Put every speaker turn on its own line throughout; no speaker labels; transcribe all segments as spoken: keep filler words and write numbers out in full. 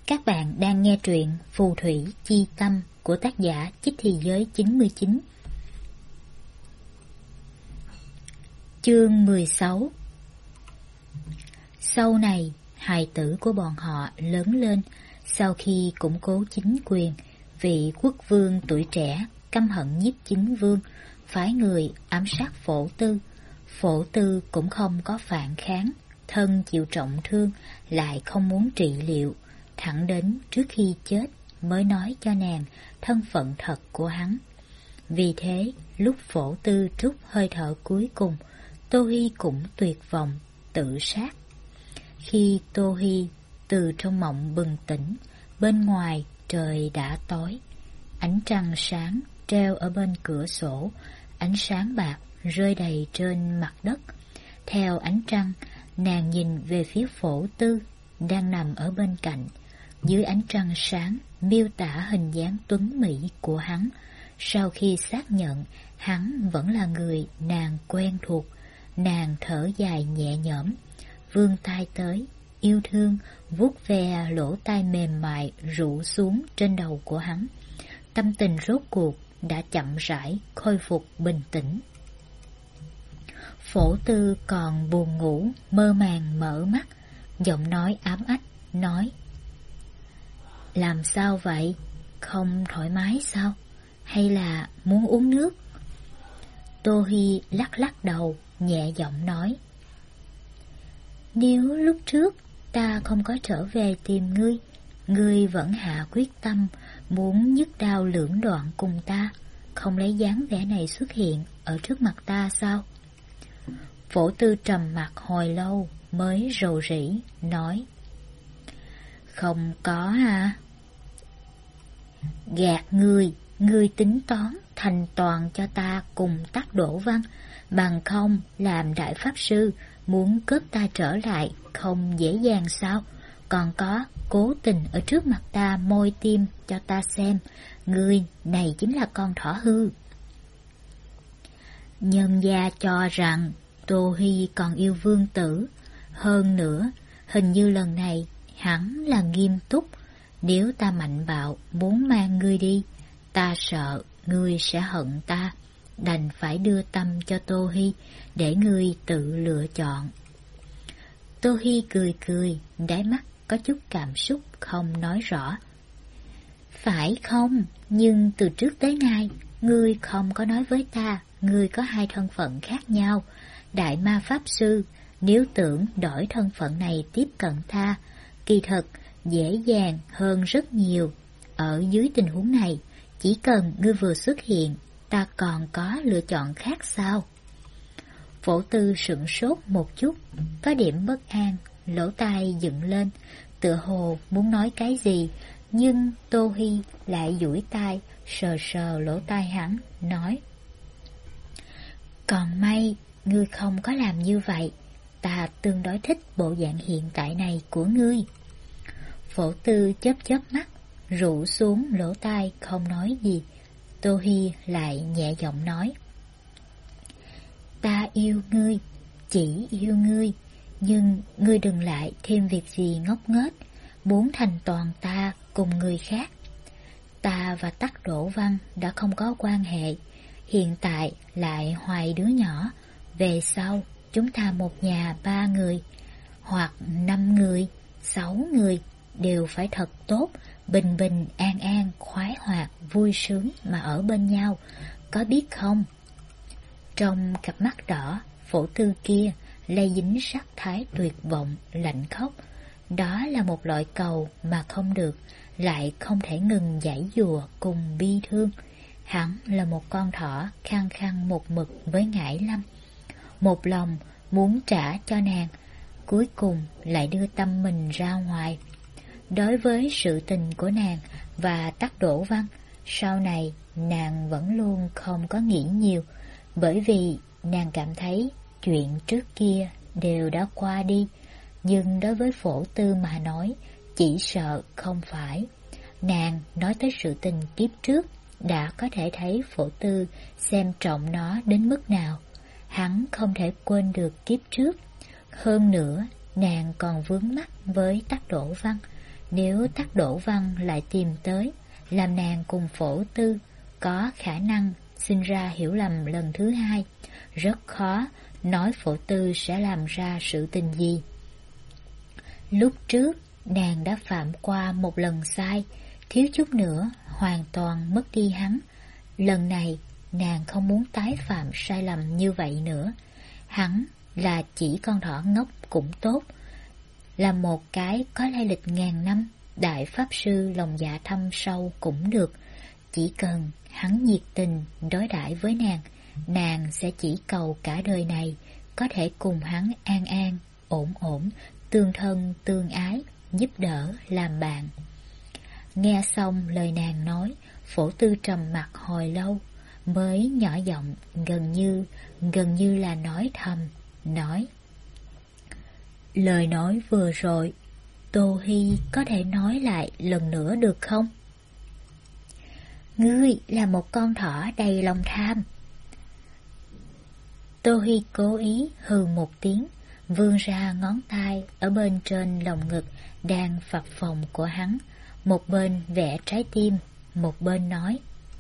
Các bạn đang nghe truyện Phù Thủy Chi Tâm của tác giả Chích Thì Giới chín mươi chín. Chương mười sáu. Sau này, hài tử của bọn họ lớn lên, sau khi củng cố chính quyền, vị quốc vương tuổi trẻ căm hận Nhiếp Chính Vương, phái người ám sát Phổ Tư. Phổ Tư cũng không có phản kháng, thân chịu trọng thương, lại không muốn trị liệu, thẳng đến trước khi chết mới nói cho nàng thân phận thật của hắn. Vì thế, lúc Phổ Tư trút hơi thở cuối cùng, Tô Hi cũng tuyệt vọng, tự sát. Khi Tô Hi từ trong mộng bừng tỉnh, bên ngoài trời đã tối. Ánh trăng sáng treo ở bên cửa sổ, ánh sáng bạc rơi đầy trên mặt đất. Theo ánh trăng, nàng nhìn về phía Phổ Tư đang nằm ở bên cạnh. Dưới ánh trăng sáng miêu tả hình dáng tuấn mỹ của hắn. Sau khi xác nhận hắn vẫn là người nàng quen thuộc, nàng thở dài nhẹ nhõm, vươn tay tới, yêu thương vuốt ve lỗ tai mềm mại rũ xuống trên đầu của hắn. Tâm tình rốt cuộc đã chậm rãi khôi phục bình tĩnh. Phổ Tư còn buồn ngủ, mơ màng mở mắt, giọng nói ám ách nói: "Làm sao vậy? Không thoải mái sao? Hay là muốn uống nước?" Tô Hi lắc lắc đầu, nhẹ giọng nói: "Nếu lúc trước ta không có trở về tìm ngươi, ngươi vẫn hạ quyết tâm muốn nhất đao lưỡng đoạn cùng ta, không lấy dáng vẻ này xuất hiện ở trước mặt ta sao?" Phổ Tư trầm mặc hồi lâu mới rầu rĩ nói: "Không có à?" "Gạt ngươi, ngươi tính toán thành toàn cho ta cùng Tắc Đỗ Văn, bằng không làm đại pháp sư muốn cướp ta trở lại không dễ dàng sao? Còn có cố tình ở trước mặt ta môi tim cho ta xem, ngươi này chính là con thỏ hư." Nhân gia cho rằng Tô Hi còn yêu vương tử, hơn nữa hình như lần này hắn là nghiêm túc. Nếu ta mạnh bạo muốn mang ngươi đi, ta sợ ngươi sẽ hận ta, đành phải đưa tâm cho Tô Hi để ngươi tự lựa chọn. Tô Hi cười cười, đáy mắt có chút cảm xúc không nói rõ. "Phải không? Nhưng từ trước tới nay ngươi không có nói với ta ngươi có hai thân phận khác nhau. Đại ma pháp sư, nếu tưởng đổi thân phận này tiếp cận ta, kỳ thật dễ dàng hơn rất nhiều. Ở dưới tình huống này, chỉ cần ngươi vừa xuất hiện, ta còn có lựa chọn khác sao?" Phổ Tư sửng sốt một chút, có điểm bất an, lỗ tai dựng lên, tựa hồ muốn nói cái gì, nhưng Tô Hi lại duỗi tay sờ sờ lỗ tai hắn, nói: "Còn may ngươi không có làm như vậy, ta tương đối thích bộ dạng hiện tại này của ngươi." Phổ Tư chớp chớp mắt, rũ xuống lỗ tai không nói gì. Tô Hi lại nhẹ giọng nói: "Ta yêu ngươi, chỉ yêu ngươi, nhưng ngươi đừng lại thêm việc gì ngốc nghếch, muốn thành toàn ta cùng người khác. Ta và Tắc Đỗ Văn đã không có quan hệ, hiện tại lại hoài đứa nhỏ, về sau chúng ta một nhà ba người, hoặc năm người, sáu người, đều phải thật tốt, bình bình an an, khoái hoạt, vui sướng mà ở bên nhau, có biết không?" Trong cặp mắt đỏ, Phổ Tư kia lây dính sắc thái tuyệt vọng, lạnh khóc. Đó là một loại cầu mà không được, lại không thể ngừng giãy giụa cùng bi thương. Hắn là một con thỏ khăng khăng một mực với Ngải Lâm, một lòng muốn trả cho nàng, cuối cùng lại đưa tâm mình ra ngoài. Đối với sự tình của nàng và Tắc Đỗ Văn, sau này nàng vẫn luôn không có nghĩ nhiều, bởi vì nàng cảm thấy chuyện trước kia đều đã qua đi. Nhưng đối với Phổ Tư mà nói, chỉ sợ không phải. Nàng nói tới sự tình kiếp trước, đã có thể thấy Phổ Tư xem trọng nó đến mức nào. Hắn không thể quên được kiếp trước. Hơn nữa, nàng còn vướng mắc với Tắc Đỗ Văn. Nếu Tắc Đỗ Văn lại tìm tới, làm nàng cùng Phổ Tư có khả năng sinh ra hiểu lầm lần thứ hai, rất khó nói Phổ Tư sẽ làm ra sự tình gì. Lúc trước, nàng đã phạm qua một lần sai, thiếu chút nữa hoàn toàn mất đi hắn. Lần này, nàng không muốn tái phạm sai lầm như vậy nữa. Hắn là chỉ con thỏ ngốc cũng tốt, là một cái có lai lịch ngàn năm, đại pháp sư lòng dạ thâm sâu cũng được. Chỉ cần hắn nhiệt tình đối đãi với nàng, nàng sẽ chỉ cầu cả đời này có thể cùng hắn an an, ổn ổn, tương thân tương ái, giúp đỡ làm bạn. Nghe xong lời nàng nói, Phổ Tư trầm mặt hồi lâu, mới nhỏ giọng, gần như, gần như là nói thầm, nói: lời nói vừa rồi, Tô Hi có thể nói lại lần nữa được không? Ngươi là một con thỏ đầy lòng tham. Tô Hi cố ý hừ một tiếng, vươn ra ngón tay ở bên trên lồng ngực đang phập phồng của hắn, một bên vẽ trái tim, một bên nói: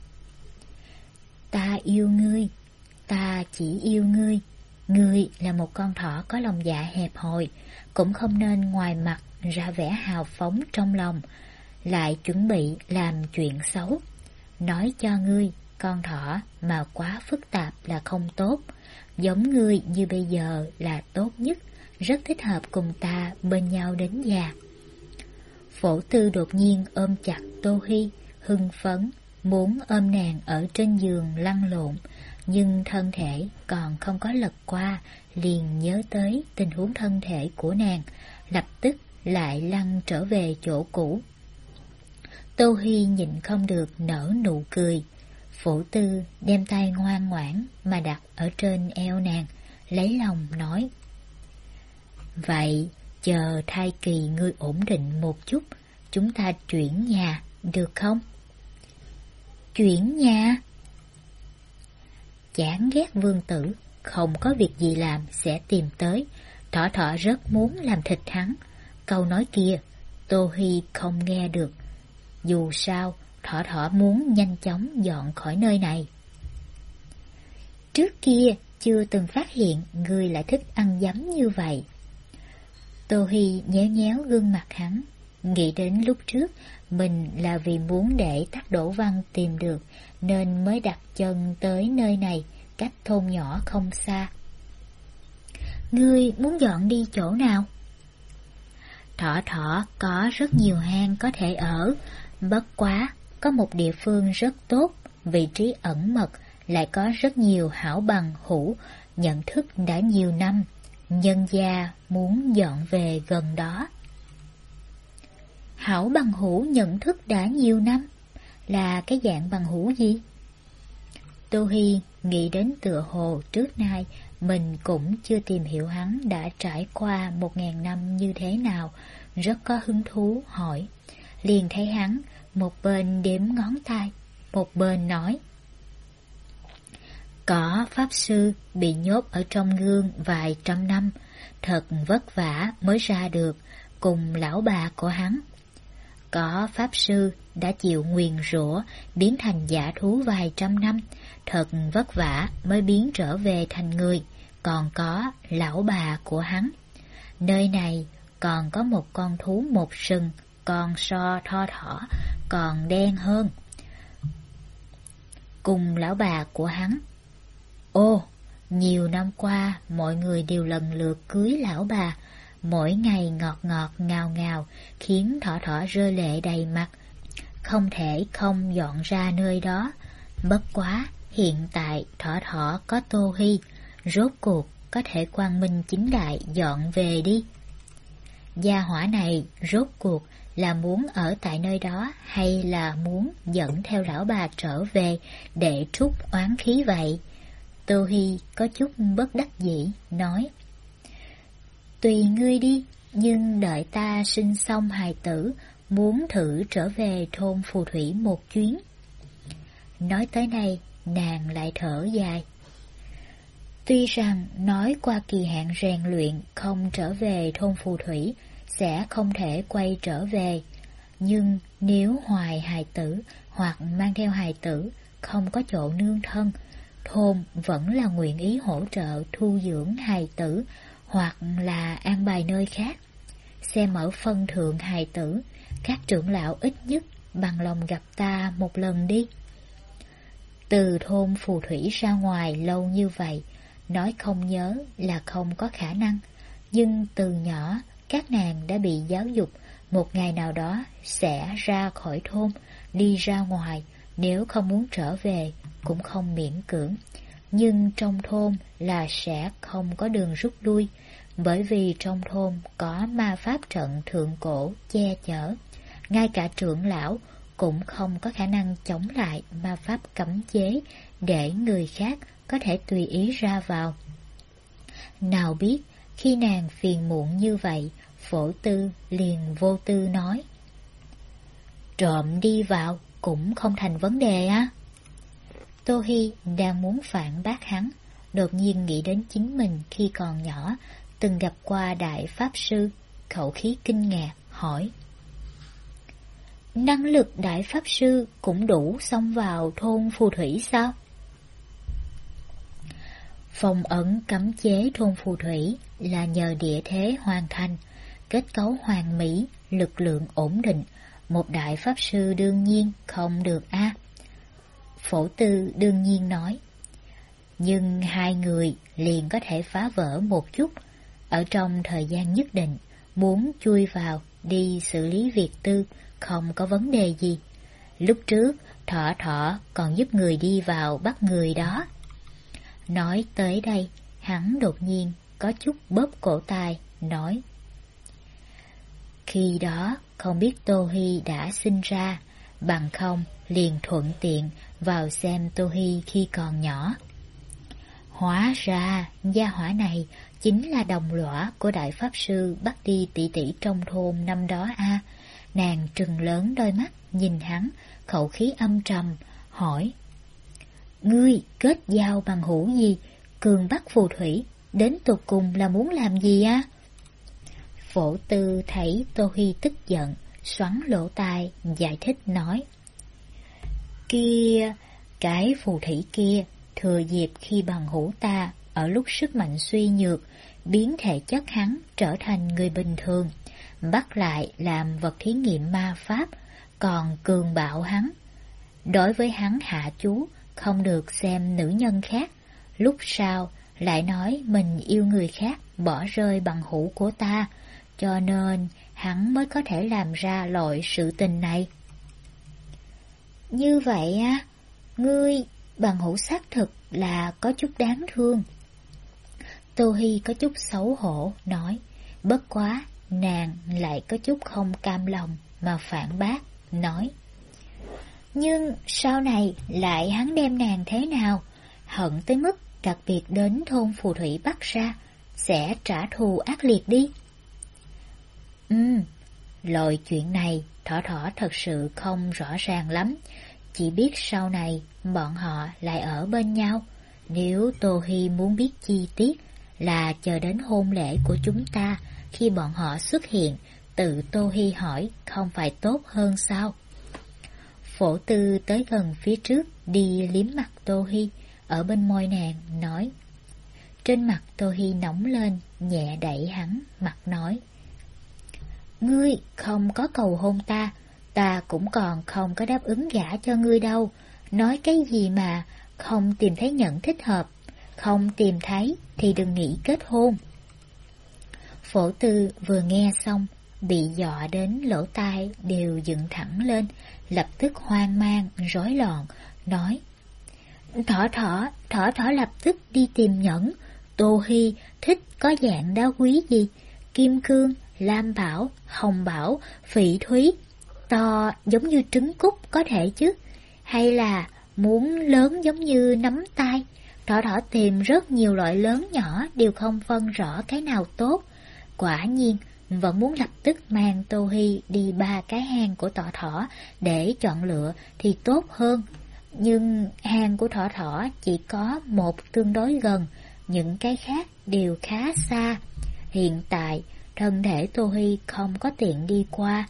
ta yêu ngươi, ta chỉ yêu ngươi. Ngươi là một con thỏ có lòng dạ hẹp hòi, cũng không nên ngoài mặt ra vẻ hào phóng trong lòng, lại chuẩn bị làm chuyện xấu. Nói cho ngươi, con thỏ mà quá phức tạp là không tốt, giống ngươi như bây giờ là tốt nhất, rất thích hợp cùng ta bên nhau đến già. Phổ Tư đột nhiên ôm chặt Tô Hi, hưng phấn, muốn ôm nàng ở trên giường lăn lộn, nhưng thân thể còn không có lật qua, liền nhớ tới tình huống thân thể của nàng, lập tức lại lăn trở về chỗ cũ. Tô Hi nhịn không được nở nụ cười. Phổ Tư đem tay ngoan ngoãn mà đặt ở trên eo nàng, lấy lòng nói: vậy chờ thai kỳ ngươi ổn định một chút, chúng ta chuyển nhà được không? Chuyển nhà? Chán ghét vương tử, không có việc gì làm sẽ tìm tới. Thỏ thỏ rất muốn làm thịt hắn. Câu nói kia Tô Hi không nghe được. Dù sao thỏ thỏ muốn nhanh chóng dọn khỏi nơi này. Trước kia chưa từng phát hiện ngươi lại thích ăn giấm như vậy. Tô Hi nhéo nhéo gương mặt hắn, nghĩ đến lúc trước mình là vì muốn để Tắc Đỗ Văn tìm được nên mới đặt chân tới nơi này, cách thôn nhỏ không xa. Ngươi muốn dọn đi chỗ nào? Thỏ thỏ có rất nhiều hang có thể ở, bất quá có một địa phương rất tốt, vị trí ẩn mật, lại có rất nhiều hảo bằng hữu, nhận thức đã nhiều năm, nhân gia muốn dọn về gần đó. Hảo bằng hữu nhận thức đã nhiều năm, là cái dạng bằng hữu gì? Tô Hi nghĩ đến tựa hồ trước nay mình cũng chưa tìm hiểu hắn đã trải qua một ngàn năm như thế nào, rất có hứng thú hỏi. Liền thấy hắn một bên đếm ngón tay, một bên nói: có pháp sư bị nhốt ở trong gương vài trăm năm, thật vất vả mới ra được, cùng lão bà của hắn. Có pháp sư đã chịu nguyền rủa biến thành dã thú vài trăm năm, thật vất vả mới biến trở về thành người. Còn có lão bà của hắn. Nơi này còn có một con thú một sừng, còn so tho thỏ, còn đen hơn. Cùng lão bà của hắn. Ô, nhiều năm qua mọi người đều lần lượt cưới lão bà, mỗi ngày ngọt ngọt ngào ngào, khiến thỏ thỏ rơi lệ đầy mặt, không thể không dọn ra nơi đó. Bất quá, hiện tại thỏ thỏ có Tô Hi, rốt cuộc có thể quang minh chính đại dọn về đi. Gia hỏa này rốt cuộc là muốn ở tại nơi đó hay là muốn dẫn theo lão bà trở về để trút oán khí vậy? Tô Hi có chút bất đắc dĩ nói: tùy ngươi đi, nhưng đợi ta sinh xong hài tử, muốn thử trở về thôn phù thủy một chuyến. Nói tới đây, nàng lại thở dài. Tuy rằng nói qua kỳ hạn rèn luyện không trở về thôn phù thủy sẽ không thể quay trở về, Nhưng nếu hoài hài tử hoặc mang theo hài tử không có chỗ nương thân, thôn vẫn là nguyện ý hỗ trợ thu dưỡng hài tử hoặc là an bài nơi khác. Xem ở phân thượng hài tử, các trưởng lão ít nhất bằng lòng gặp ta một lần đi. Từ thôn phù thủy ra ngoài lâu như vậy, nói không nhớ là không có khả năng, nhưng từ nhỏ các nàng đã bị giáo dục một ngày nào đó sẽ ra khỏi thôn, đi ra ngoài, nếu không muốn trở về cũng không miễn cưỡng. Nhưng trong thôn là sẽ không có đường rút lui, bởi vì trong thôn có ma pháp trận thượng cổ che chở. Ngay cả trưởng lão cũng không có khả năng chống lại ma pháp cấm chế để người khác có thể tùy ý ra vào. Nào biết khi nàng phiền muộn như vậy, Phổ Tư liền vô tư nói: trộm đi vào cũng không thành vấn đề á. Tô Hi đang muốn phản bác hắn, đột nhiên nghĩ đến chính mình khi còn nhỏ từng gặp qua đại pháp sư, khẩu khí kinh ngạc hỏi: năng lực đại pháp sư cũng đủ xông vào thôn phù thủy sao? Phong ấn cấm chế thôn phù thủy là nhờ địa thế hoàn thành, kết cấu hoàn mỹ, lực lượng ổn định, một đại pháp sư đương nhiên không được a. À. Phổ Tư đương nhiên nói: nhưng hai người liền có thể phá vỡ một chút, ở trong thời gian nhất định, muốn chui vào đi xử lý việc tư không có vấn đề gì. Lúc trước Thỏ Thỏ còn giúp người đi vào bắt người đó. Nói tới đây, hắn đột nhiên có chút bóp cổ tai, nói: khi đó không biết Tô Hi đã sinh ra, bằng không liền thuận tiện vào xem Tô Hi khi còn nhỏ. Hóa ra gia hỏa này chính là đồng lõa của đại pháp sư bắt đi tỷ tỷ trong thôn năm đó a. À. Nàng trừng lớn đôi mắt nhìn hắn, khẩu khí âm trầm hỏi: ngươi kết giao bằng hữu gì, cường bắt phù thủy, đến tột cùng là muốn làm gì á? À? Phổ Tư thấy Tô Hi tức giận, xoắn lỗ tai giải thích nói: kia, cái phù thủy kia thừa dịp khi bằng hữu ta ở lúc sức mạnh suy nhược, biến thể chất hắn trở thành người bình thường, bắt lại làm vật thí nghiệm ma pháp, còn cường bạo hắn. Đối với hắn hạ chú không được xem nữ nhân khác, lúc sau lại nói mình yêu người khác, bỏ rơi bằng hữu của ta, cho nên hắn mới có thể làm ra loại sự tình này. Như vậy á, ngươi bằng hữu xác thực là có chút đáng thương. Tô Hi có chút xấu hổ nói, bất quá nàng lại có chút không cam lòng mà phản bác, nói: nhưng sau này lại hắn đem nàng thế nào, hận tới mức đặc biệt đến thôn phù thủy bắt ra, sẽ trả thù ác liệt đi. Ừ, loại chuyện này Thỏ Thỏ thật sự không rõ ràng lắm, chỉ biết sau này bọn họ lại ở bên nhau. Nếu Tô Hi muốn biết chi tiết là chờ đến hôn lễ của chúng ta, khi bọn họ xuất hiện, tự Tô Hi hỏi không phải tốt hơn sao? Phổ Tư tới gần phía trước, đi liếm mặt Tô Hi, ở bên môi nàng, nói. Trên mặt Tô Hi nóng lên, nhẹ đẩy hắn, mặt nói: ngươi không có cầu hôn ta, ta cũng còn không có đáp ứng gả cho ngươi đâu. Nói cái gì mà không tìm thấy nhận thích hợp, không tìm thấy thì đừng nghĩ kết hôn. Phổ Tư vừa nghe xong, bị dọa đến lỗ tai đều dựng thẳng lên, lập tức hoang mang, rối loạn, nói: Thỏ Thỏ, Thỏ Thỏ lập tức đi tìm nhẫn. Tô Hi thích có dạng đá quý gì? Kim cương, lam bảo, hồng bảo, phỉ thúy, to giống như trứng cút có thể chứ? Hay là muốn lớn giống như nắm tay? Thỏ Thỏ tìm rất nhiều loại lớn nhỏ đều không phân rõ cái nào tốt. Quả nhiên vẫn muốn lập tức mang Tô Hi đi ba cái hang của Thỏ Thỏ để chọn lựa thì tốt hơn. Nhưng hang của Thỏ Thỏ chỉ có một tương đối gần, những cái khác đều khá xa. Hiện tại thân thể Tô Hi không có tiện đi qua,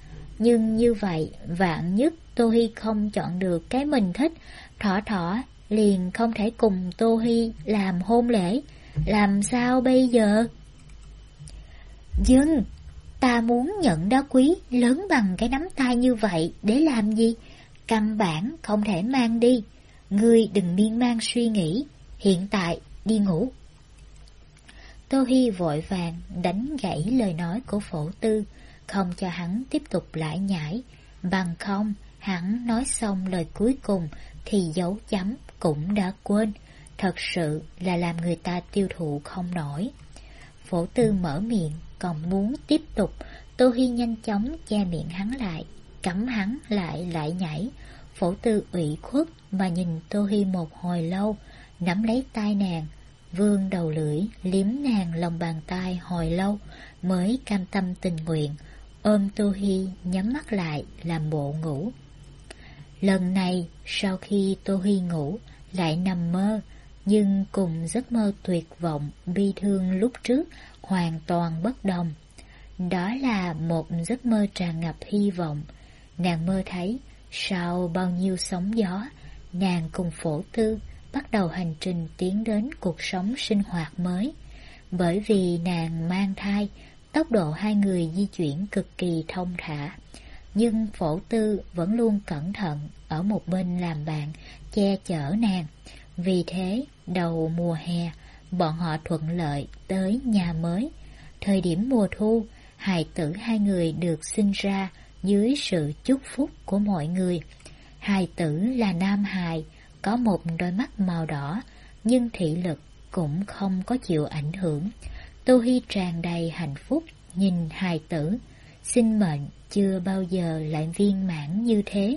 Nhưng như vậy, vạn nhất Tô Hi không chọn được cái mình thích, Thỏ Thỏ liền không thể cùng Tô Hi làm hôn lễ, làm sao bây giờ? Dừng! Ta muốn nhận đá quý lớn bằng cái nắm tay như vậy để làm gì? Căn bản không thể mang đi. Ngươi đừng miên man suy nghĩ, hiện tại đi ngủ. Tô Hi vội vàng đánh gãy lời nói của Phổ Tư, không cho hắn tiếp tục lải nhải, bằng không hắn nói xong lời cuối cùng thì dấu chấm cũng đã quên, thật sự là làm người ta tiêu thụ không nổi. Phổ Tư mở miệng còn muốn tiếp tục, Tô Hi nhanh chóng che miệng hắn lại, cấm hắn lại lại nhảy. Phổ Tư ủy khuất mà nhìn Tô Hi một hồi lâu, nắm lấy tay nàng, vươn đầu lưỡi liếm nàng lòng bàn tay hồi lâu mới cam tâm tình nguyện, ôm Tô Hi nhắm mắt lại làm bộ ngủ. Lần này sau khi Tô Hi ngủ lại nằm mơ, nhưng cùng giấc mơ tuyệt vọng bi thương lúc trước hoàn toàn bất đồng. Đó là một giấc mơ tràn ngập hy vọng. Nàng mơ thấy sau bao nhiêu sóng gió, nàng cùng Phổ Tư bắt đầu hành trình tiến đến cuộc sống sinh hoạt mới. Bởi vì nàng mang thai, tốc độ hai người di chuyển cực kỳ thông thả, nhưng Phổ Tư vẫn luôn cẩn thận ở một bên làm bạn, che chở nàng. Vì thế, đầu mùa hè, bọn họ thuận lợi tới nhà mới. Thời điểm mùa thu, hài tử hai người được sinh ra dưới sự chúc phúc của mọi người. Hài tử là nam hài, có một đôi mắt màu đỏ, nhưng thị lực cũng không có chịu ảnh hưởng. Tô Hi tràn đầy hạnh phúc nhìn hài tử, sinh mệnh chưa bao giờ lại viên mãn như thế.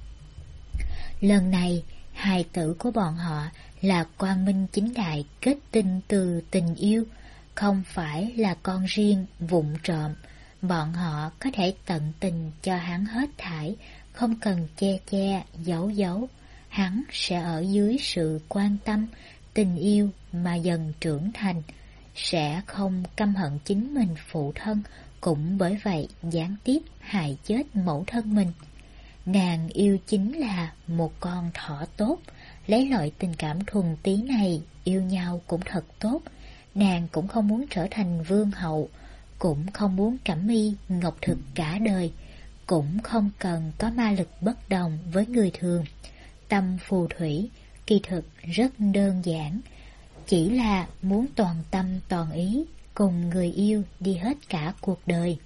Lần này, hài tử của bọn họ là quang minh chính đại kết tinh từ tình yêu, không phải là con riêng vụng trộm. Bọn họ có thể tận tình cho hắn hết thảy, không cần che che, giấu giấu. Hắn sẽ ở dưới sự quan tâm, tình yêu mà dần trưởng thành, sẽ không căm hận chính mình phụ thân, cũng bởi vậy gián tiếp hại chết mẫu thân mình. Nàng yêu chính là một con thỏ tốt, lấy loại tình cảm thuần túy này yêu nhau cũng thật tốt. Nàng cũng không muốn trở thành vương hậu, cũng không muốn cẩm y ngọc thực cả đời, cũng không cần có ma lực bất đồng với người thường. Tâm phù thủy kỳ thực rất đơn giản, chỉ là muốn toàn tâm toàn ý cùng người yêu đi hết cả cuộc đời.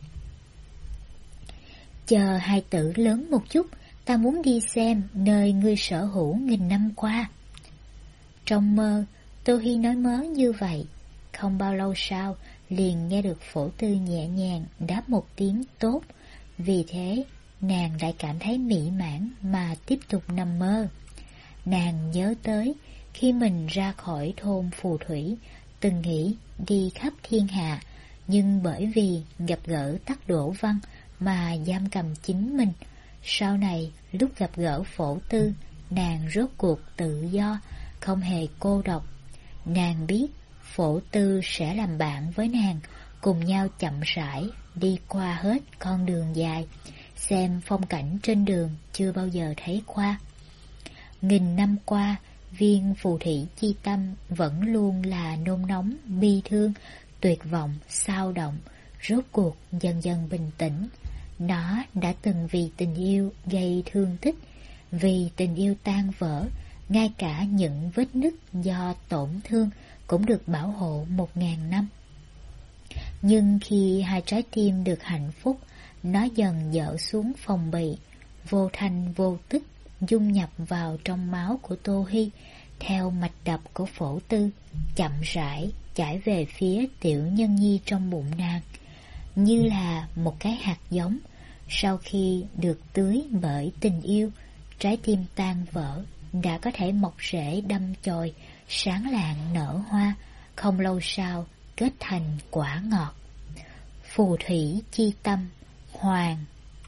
Chờ hai tử lớn một chút, ta muốn đi xem nơi ngươi sở hữu nghìn năm qua. Trong mơ, Tô Hi nói mớ như vậy. Không bao lâu sau, liền nghe được Phổ Tư nhẹ nhàng đáp một tiếng tốt. Vì thế, nàng lại cảm thấy mỹ mãn mà tiếp tục nằm mơ. Nàng nhớ tới khi mình ra khỏi thôn phù thủy, từng nghĩ đi khắp thiên hạ, nhưng bởi vì gặp gỡ Tắc Đỗ Văn mà giam cầm chính mình. Sau này, lúc gặp gỡ Phổ Tư, nàng rốt cuộc tự do, không hề cô độc. Nàng biết Phổ Tư sẽ làm bạn với nàng, cùng nhau chậm rãi đi qua hết con đường dài, xem phong cảnh trên đường chưa bao giờ thấy qua. Nghìn năm qua, viên phù thủy chi tâm vẫn luôn là nôn nóng, bi thương, tuyệt vọng, xao động, rốt cuộc dần dần bình tĩnh. Nó đã từng vì tình yêu gây thương tích, vì tình yêu tan vỡ, ngay cả những vết nứt do tổn thương cũng được bảo hộ một ngàn năm. Nhưng khi hai trái tim được hạnh phúc, nó dần dỡ xuống phòng bị, vô thanh vô tức dung nhập vào trong máu của Tô Hi, theo mạch đập của Phổ Tư, chậm rãi chảy về phía tiểu nhân nhi trong bụng nàng, như là một cái hạt giống. Sau khi được tưới bởi tình yêu, trái tim tan vỡ đã có thể mọc rễ đâm chồi, sáng lạng nở hoa, không lâu sau kết thành quả ngọt. Phù thủy chi tâm, Hoàng.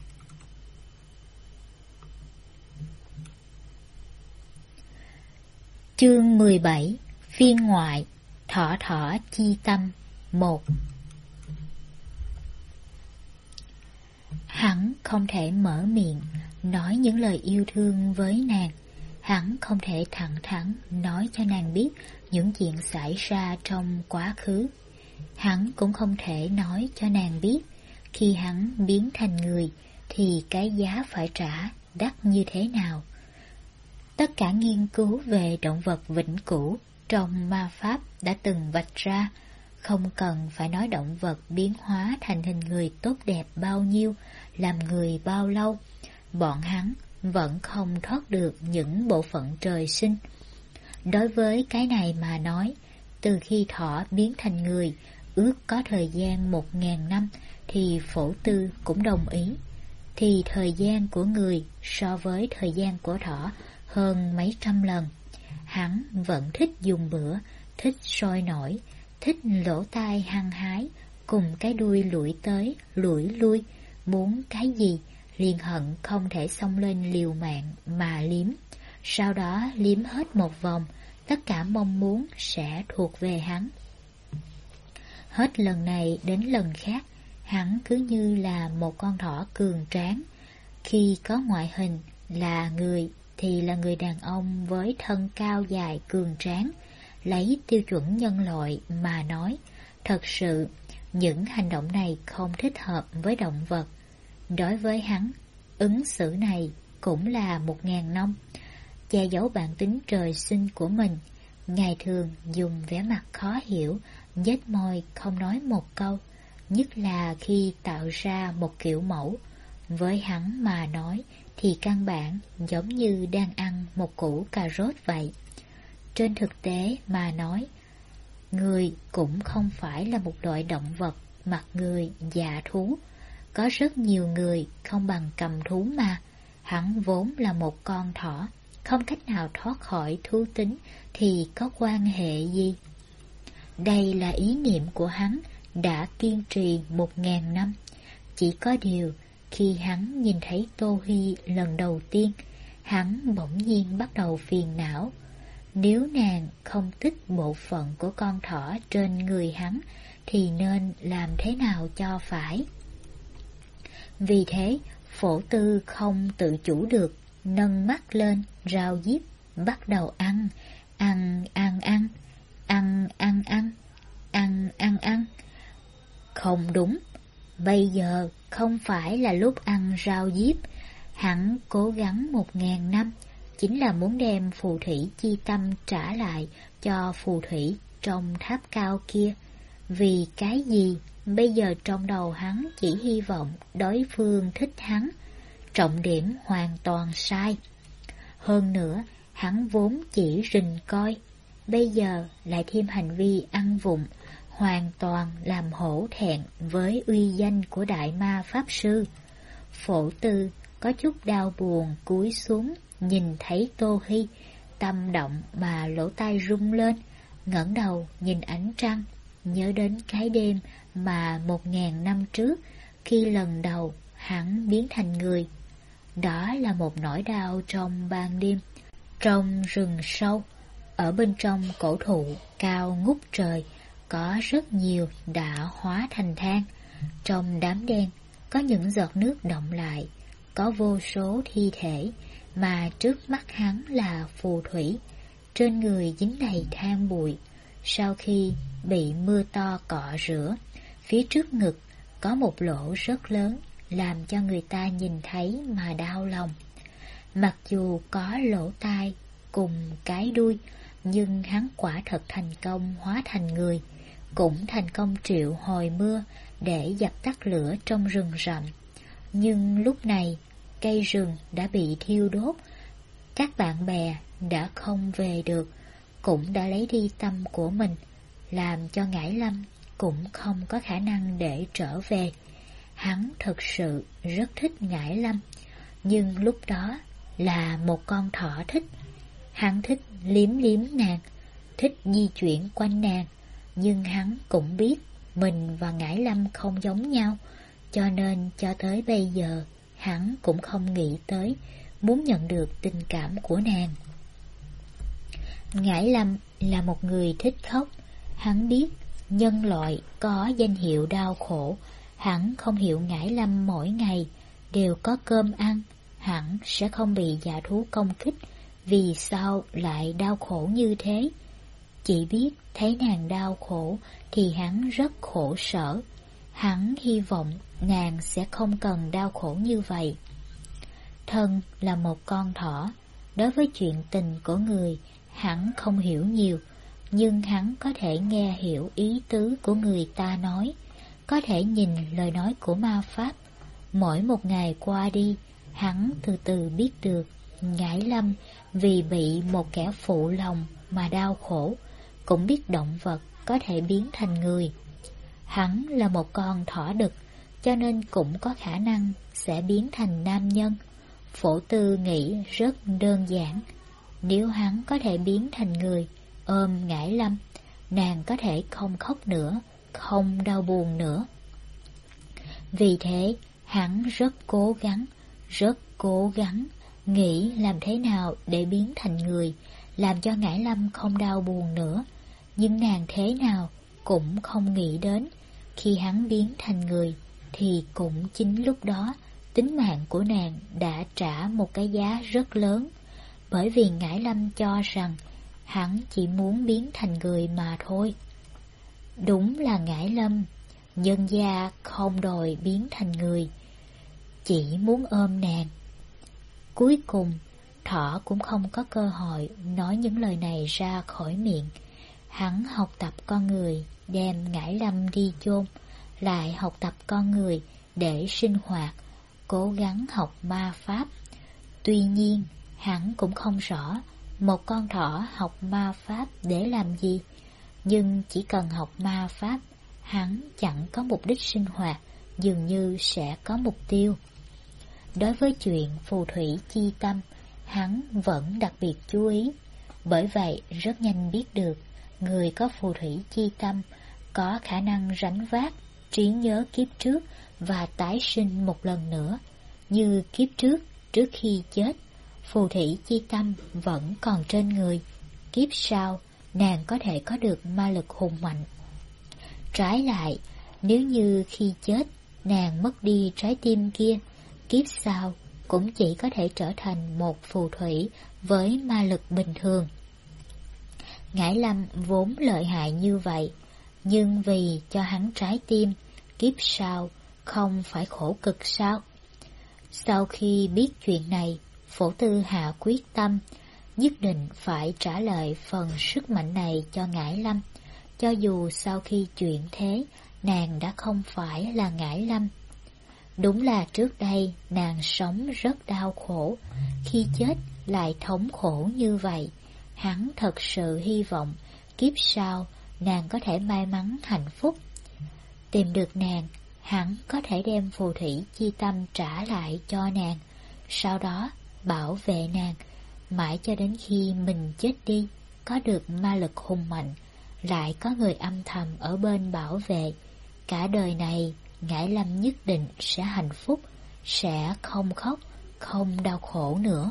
Chương mười bảy. Phiên ngoại. Thỏ thỏ chi tâm. Một. Hắn không thể mở miệng nói những lời yêu thương với nàng. Hắn không thể thẳng thắn nói cho nàng biết những chuyện xảy ra trong quá khứ. Hắn cũng không thể nói cho nàng biết khi hắn biến thành người thì cái giá phải trả đắt như thế nào. Tất cả nghiên cứu về động vật vĩnh cửu trong ma pháp đã từng vạch ra, không cần phải nói động vật biến hóa thành hình người tốt đẹp bao nhiêu, làm người bao lâu, bọn hắn vẫn không thoát được những bộ phận trời sinh. Đối với cái này mà nói, từ khi thỏ biến thành người, ước có thời gian một ngàn năm, thì Phổ Tư cũng đồng ý. Thì thời gian của người so với thời gian của thỏ hơn mấy trăm lần. Hắn vẫn thích dùng bữa, thích sôi nổi, thích lỗ tai hăng hái, cùng cái đuôi lủi tới, lủi lui, muốn cái gì, liền hận không thể xông lên liều mạng mà liếm. Sau đó liếm hết một vòng, tất cả mong muốn sẽ thuộc về hắn. Hết lần này đến lần khác, hắn cứ như là một con thỏ cường tráng. Khi có ngoại hình là người thì là người đàn ông với thân cao dài cường tráng. Lấy tiêu chuẩn nhân loại mà nói, thật sự những hành động này không thích hợp với động vật. Đối với hắn, ứng xử này cũng là một ngàn năm. Che giấu bản tính trời sinh của mình, ngày thường dùng vẻ mặt khó hiểu, nhếch môi không nói một câu, nhất là khi tạo ra một kiểu mẫu. Với hắn mà nói thì căn bản giống như đang ăn một củ cà rốt vậy. Trên thực tế mà nói, người cũng không phải là một loại động vật mặt người dạ thú. Có rất nhiều người không bằng cầm thú mà. Hắn vốn là một con thỏ, không cách nào thoát khỏi thú tính thì có quan hệ gì? Đây là ý niệm của hắn đã kiên trì một ngàn năm. Chỉ có điều, khi hắn nhìn thấy Tô Hy lần đầu tiên, hắn bỗng nhiên bắt đầu phiền não. Nếu nàng không thích bộ phận của con thỏ trên người hắn, thì nên làm thế nào cho phải? Vì thế, Phổ Tư không tự chủ được, nâng mắt lên, rao diếp, bắt đầu ăn, ăn, ăn, ăn, ăn, ăn, ăn, ăn, ăn, ăn. Không đúng, bây giờ không phải là lúc ăn rau diếp. Hắn cố gắng một ngàn năm, chính là muốn đem phù thủy chi tâm trả lại cho phù thủy trong tháp cao kia. Vì cái gì? Bây giờ trong đầu hắn chỉ hy vọng đối phương thích hắn. Trọng điểm hoàn toàn sai. Hơn nữa, hắn vốn chỉ rình coi, bây giờ lại thêm hành vi ăn vụng, hoàn toàn làm hổ thẹn với uy danh của đại ma pháp sư. Phổ Tư có chút đau buồn cúi xuống, nhìn thấy Tô Hy, tâm động mà lỗ tai rung lên, ngẩng đầu nhìn ánh trăng, nhớ đến cái đêm mà một ngàn năm trước, khi lần đầu hắn biến thành người. Đó là một nỗi đau trong ban đêm, trong rừng sâu, ở bên trong cổ thụ cao ngút trời, có rất nhiều đã hóa thành than. Trong đám đen có những giọt nước động lại, có vô số thi thể, mà trước mắt hắn là phù thủy, trên người dính đầy than bụi. Sau khi bị mưa to cọ rửa, phía trước ngực có một lỗ rất lớn, làm cho người ta nhìn thấy mà đau lòng. Mặc dù có lỗ tai cùng cái đuôi, nhưng hắn quả thật thành công hóa thành người, cũng thành công triệu hồi mưa để dập tắt lửa trong rừng rậm. Nhưng lúc này, cây rừng đã bị thiêu đốt, các bạn bè đã không về được, cũng đã lấy đi tâm của mình, làm cho Ngải Lâm cũng không có khả năng để trở về. Hắn thực sự rất thích Ngải Lâm, nhưng lúc đó là một con thỏ thích. Hắn thích liếm liếm nàng, thích di chuyển quanh nàng, nhưng hắn cũng biết mình và Ngải Lâm không giống nhau, cho nên cho tới bây giờ hắn cũng không nghĩ tới muốn nhận được tình cảm của nàng. Ngải Lâm là một người thích khóc. Hắn biết nhân loại có danh hiệu đau khổ. Hắn không hiểu Ngải Lâm mỗi ngày đều có cơm ăn, hẳn sẽ không bị dã thú công kích, vì sao lại đau khổ như thế? Chỉ biết thấy nàng đau khổ thì hắn rất khổ sở, hắn hy vọng nàng sẽ không cần đau khổ như vậy. Thân là một con thỏ, đối với chuyện tình của người, hắn không hiểu nhiều, nhưng hắn có thể nghe hiểu ý tứ của người ta nói, có thể nhìn lời nói của ma pháp. Mỗi một ngày qua đi, hắn từ từ biết được Ngải Lâm vì bị một kẻ phụ lòng mà đau khổ, cũng biết động vật có thể biến thành người. Hắn là một con thỏ đực, cho nên cũng có khả năng sẽ biến thành nam nhân. Phổ Tư nghĩ rất đơn giản, nếu hắn có thể biến thành người, ôm Ngải Lâm, nàng có thể không khóc nữa, không đau buồn nữa. Vì thế, hắn rất cố gắng, rất cố gắng, nghĩ làm thế nào để biến thành người, làm cho Ngải Lâm không đau buồn nữa. Nhưng nàng thế nào cũng không nghĩ đến, khi hắn biến thành người, thì cũng chính lúc đó, tính mạng của nàng đã trả một cái giá rất lớn, bởi vì Ngải Lâm cho rằng hắn chỉ muốn biến thành người mà thôi. Đúng là Ngải Lâm, nhân gia không đòi biến thành người, chỉ muốn ôm nàng. Cuối cùng, thỏ cũng không có cơ hội nói những lời này ra khỏi miệng. Hắn học tập con người đem Ngải Lâm đi chôn, lại học tập con người để sinh hoạt, cố gắng học ma pháp. Tuy nhiên, hắn cũng không rõ một con thỏ học ma pháp để làm gì, nhưng chỉ cần học ma pháp, hắn chẳng có mục đích sinh hoạt, dường như sẽ có mục tiêu. Đối với chuyện phù thủy chi tâm, hắn vẫn đặc biệt chú ý, bởi vậy rất nhanh biết được người có phù thủy chi tâm có khả năng ránh vác trí nhớ kiếp trước và tái sinh một lần nữa. Như kiếp trước, trước khi chết, phù thủy chi tâm vẫn còn trên người, kiếp sau nàng có thể có được ma lực hùng mạnh. Trái lại, nếu như khi chết nàng mất đi trái tim kia, kiếp sau cũng chỉ có thể trở thành một phù thủy với ma lực bình thường. Ngải Lâm vốn lợi hại như vậy, nhưng vì cho hắn trái tim, kiếp sau không phải khổ cực sao? Sau khi biết chuyện này, Phổ Tư hạ quyết tâm, nhất định phải trả lại phần sức mạnh này cho Ngải Lâm, cho dù sau khi chuyện thế, nàng đã không phải là Ngải Lâm. Đúng là trước đây nàng sống rất đau khổ, khi chết lại thống khổ như vậy. Hắn thật sự hy vọng kiếp sau nàng có thể may mắn hạnh phúc. Tìm được nàng, hắn có thể đem phù thủy chi tâm trả lại cho nàng, sau đó bảo vệ nàng, mãi cho đến khi mình chết đi, có được ma lực hùng mạnh, lại có người âm thầm ở bên bảo vệ. Cả đời này, Ngải Lâm nhất định sẽ hạnh phúc, sẽ không khóc, không đau khổ nữa.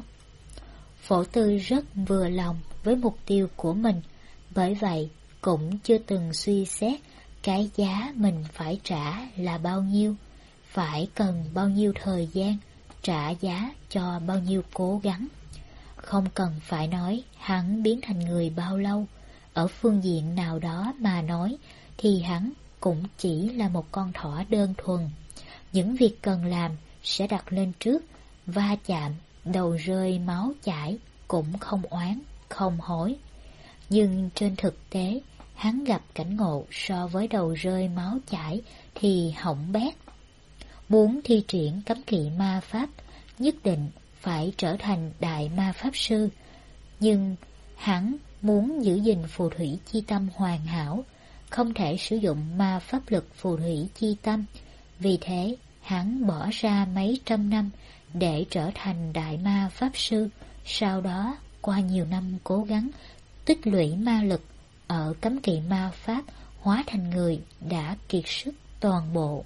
Phổ Tư rất vừa lòng với mục tiêu của mình, bởi vậy cũng chưa từng suy xét cái giá mình phải trả là bao nhiêu, phải cần bao nhiêu thời gian, trả giá cho bao nhiêu cố gắng. Không cần phải nói hắn biến thành người bao lâu, ở phương diện nào đó mà nói thì hắn cũng chỉ là một con thỏ đơn thuần. Những việc cần làm sẽ đặt lên trước, va chạm, đầu rơi máu chảy, cũng không oán, không hối. Nhưng trên thực tế, hắn gặp cảnh ngộ so với đầu rơi máu chảy thì hỏng bét. Muốn thi triển cấm kỵ ma pháp, nhất định phải trở thành đại ma pháp sư. Nhưng hắn muốn giữ gìn phù thủy chi tâm hoàn hảo, không thể sử dụng ma pháp lực phù thủy chi tâm. Vì thế, hắn bỏ ra mấy trăm năm để trở thành đại ma pháp sư. Sau đó, qua nhiều năm cố gắng tích lũy ma lực ở cấm kỵ ma pháp, hóa thành người đã kiệt sức toàn bộ.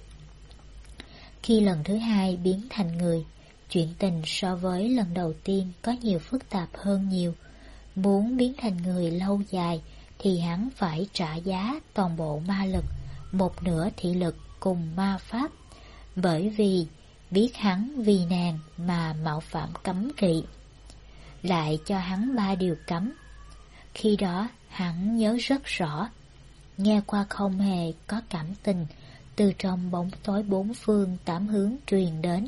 Khi lần thứ hai biến thành người, chuyện tình so với lần đầu tiên có nhiều phức tạp hơn nhiều. Muốn biến thành người lâu dài thì hắn phải trả giá toàn bộ ma lực, một nửa thị lực cùng ma pháp. Bởi vì biết hắn vì nàng mà mạo phạm cấm kỵ, lại cho hắn ba điều cấm. Khi đó hắn nhớ rất rõ, nghe qua không hề có cảm tình từ trong bóng tối bốn phương tám hướng truyền đến.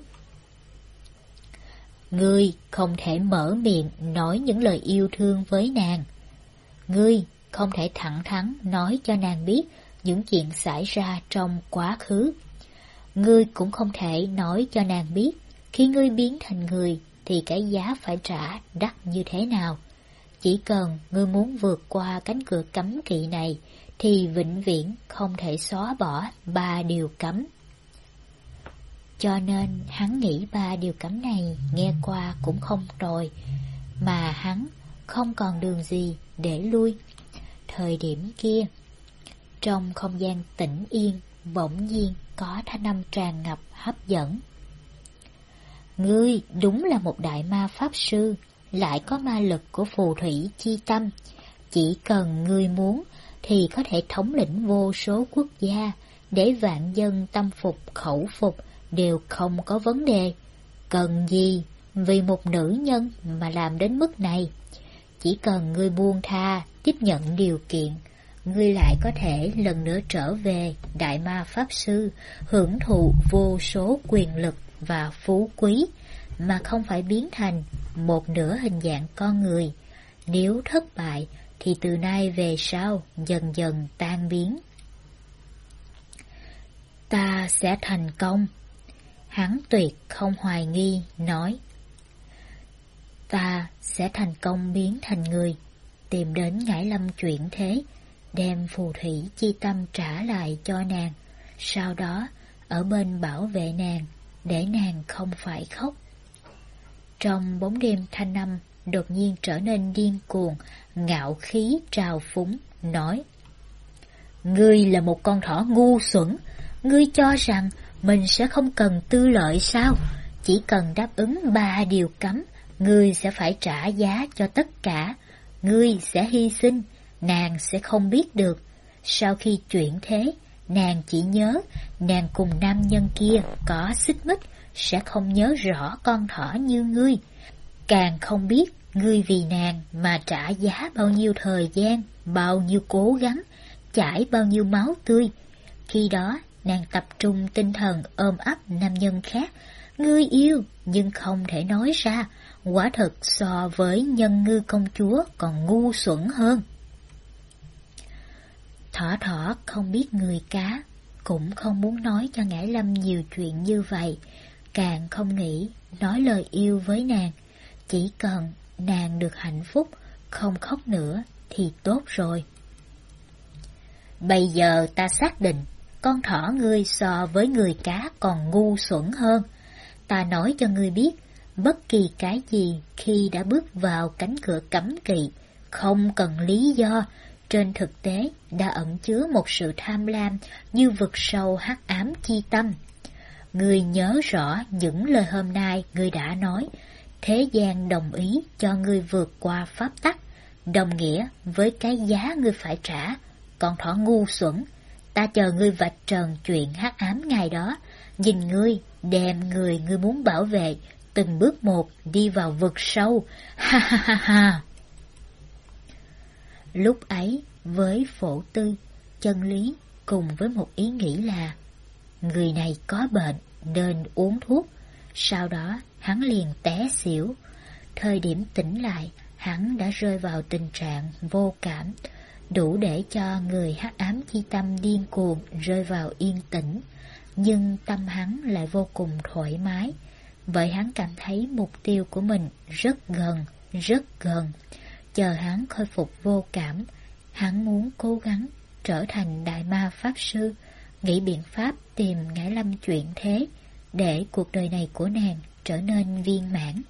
Ngươi không thể mở miệng nói những lời yêu thương với nàng. Ngươi không thể thẳng thắn nói cho nàng biết những chuyện xảy ra trong quá khứ. Ngươi cũng không thể nói cho nàng biết khi ngươi biến thành người thì cái giá phải trả đắt như thế nào. Chỉ cần ngươi muốn vượt qua cánh cửa cấm kỵ này thì vĩnh viễn không thể xóa bỏ ba điều cấm. Cho nên hắn nghĩ ba điều cấm này nghe qua cũng không tồi, mà hắn không còn đường gì để lui. Thời điểm kia, trong không gian tĩnh yên, bỗng nhiên có thanh âm tràn ngập hấp dẫn. Ngươi đúng là một đại ma pháp sư, lại có ma lực của phù thủy chi tâm. Chỉ cần ngươi muốn thì có thể thống lĩnh vô số quốc gia, để vạn dân tâm phục khẩu phục đều không có vấn đề. Cần gì vì một nữ nhân mà làm đến mức này? Chỉ cần ngươi buông tha, tiếp nhận điều kiện, ngươi lại có thể lần nữa trở về đại ma pháp sư, hưởng thụ vô số quyền lực và phú quý, mà không phải biến thành một nửa hình dạng con người. Nếu thất bại thì từ nay về sau dần dần tan biến. Ta sẽ thành công. Hắn tuyệt không hoài nghi nói. Ta sẽ thành công biến thành người, tìm đến Ngải Lâm chuyển thế, đem phù thủy chi tâm trả lại cho nàng, sau đó ở bên bảo vệ nàng, để nàng không phải khóc. Trong bóng đêm thanh âm đột nhiên trở nên điên cuồng, ngạo khí trào phúng, nói: Ngươi là một con thỏ ngu xuẩn, ngươi cho rằng mình sẽ không cần tư lợi sao? Chỉ cần đáp ứng ba điều cấm, ngươi sẽ phải trả giá cho tất cả. Ngươi sẽ hy sinh, nàng sẽ không biết được. Sau khi chuyển thế, nàng chỉ nhớ nàng cùng nam nhân kia có xích mích, sẽ không nhớ rõ con thỏ như ngươi. Càng không biết ngươi vì nàng mà trả giá bao nhiêu thời gian, bao nhiêu cố gắng, chảy bao nhiêu máu tươi. Khi đó nàng tập trung tinh thần ôm ấp nam nhân khác, ngươi yêu nhưng không thể nói ra, quả thật so với nhân ngư công chúa còn ngu xuẩn hơn. Thỏ thỏ không biết người cá, cũng không muốn nói cho Ngải Lâm nhiều chuyện như vậy, càng không nghĩ nói lời yêu với nàng. Chỉ cần nàng được hạnh phúc, không khóc nữa thì tốt rồi. Bây giờ ta xác định con thỏ ngươi so với người cá còn ngu xuẩn hơn. Ta nói cho ngươi biết, bất kỳ cái gì khi đã bước vào cánh cửa cấm kỵ, không cần lý do, trên thực tế đã ẩn chứa một sự tham lam như vực sâu hắc ám chi tâm. Ngươi nhớ rõ những lời hôm nay ngươi đã nói, thế gian đồng ý cho ngươi vượt qua pháp tắc, đồng nghĩa với cái giá ngươi phải trả. Con thỏ ngu xuẩn, ta chờ ngươi vạch trần chuyện hắc ám ngày đó, nhìn ngươi đem người ngươi muốn bảo vệ từng bước một đi vào vực sâu. Ha ha ha ha. Lúc ấy với Phổ Tư, Chân Lý cùng với một ý nghĩ là người này có bệnh nên uống thuốc. Sau đó hắn liền té xỉu. Thời điểm tỉnh lại, hắn đã rơi vào tình trạng vô cảm, đủ để cho người hắc ám chi tâm điên cuồng rơi vào yên tĩnh. Nhưng tâm hắn lại vô cùng thoải mái, bởi hắn cảm thấy mục tiêu của mình rất gần, rất gần. Chờ hắn khôi phục vô cảm, hắn muốn cố gắng trở thành đại ma pháp sư, nghĩ biện pháp tìm Ngải Lâm chuyển thế, để cuộc đời này của nàng trở nên viên mãn.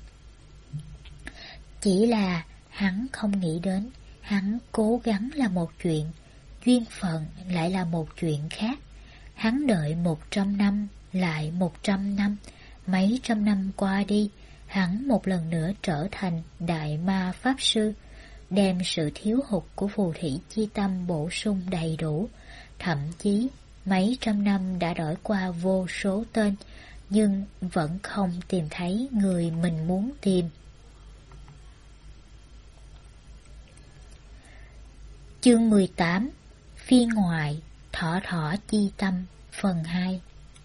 Chỉ là hắn không nghĩ đến, hắn cố gắng là một chuyện, duyên phận lại là một chuyện khác. Hắn đợi một trăm năm, lại một trăm năm, mấy trăm năm qua đi, hắn một lần nữa trở thành đại ma pháp sư, đem sự thiếu hụt của phù thủy chi tâm bổ sung đầy đủ. Thậm chí mấy trăm năm đã đổi qua vô số tên, nhưng vẫn không tìm thấy người mình muốn tìm. Chương mười tám. Phiên ngoại Thỏ Thỏ Chi Tâm phần hai.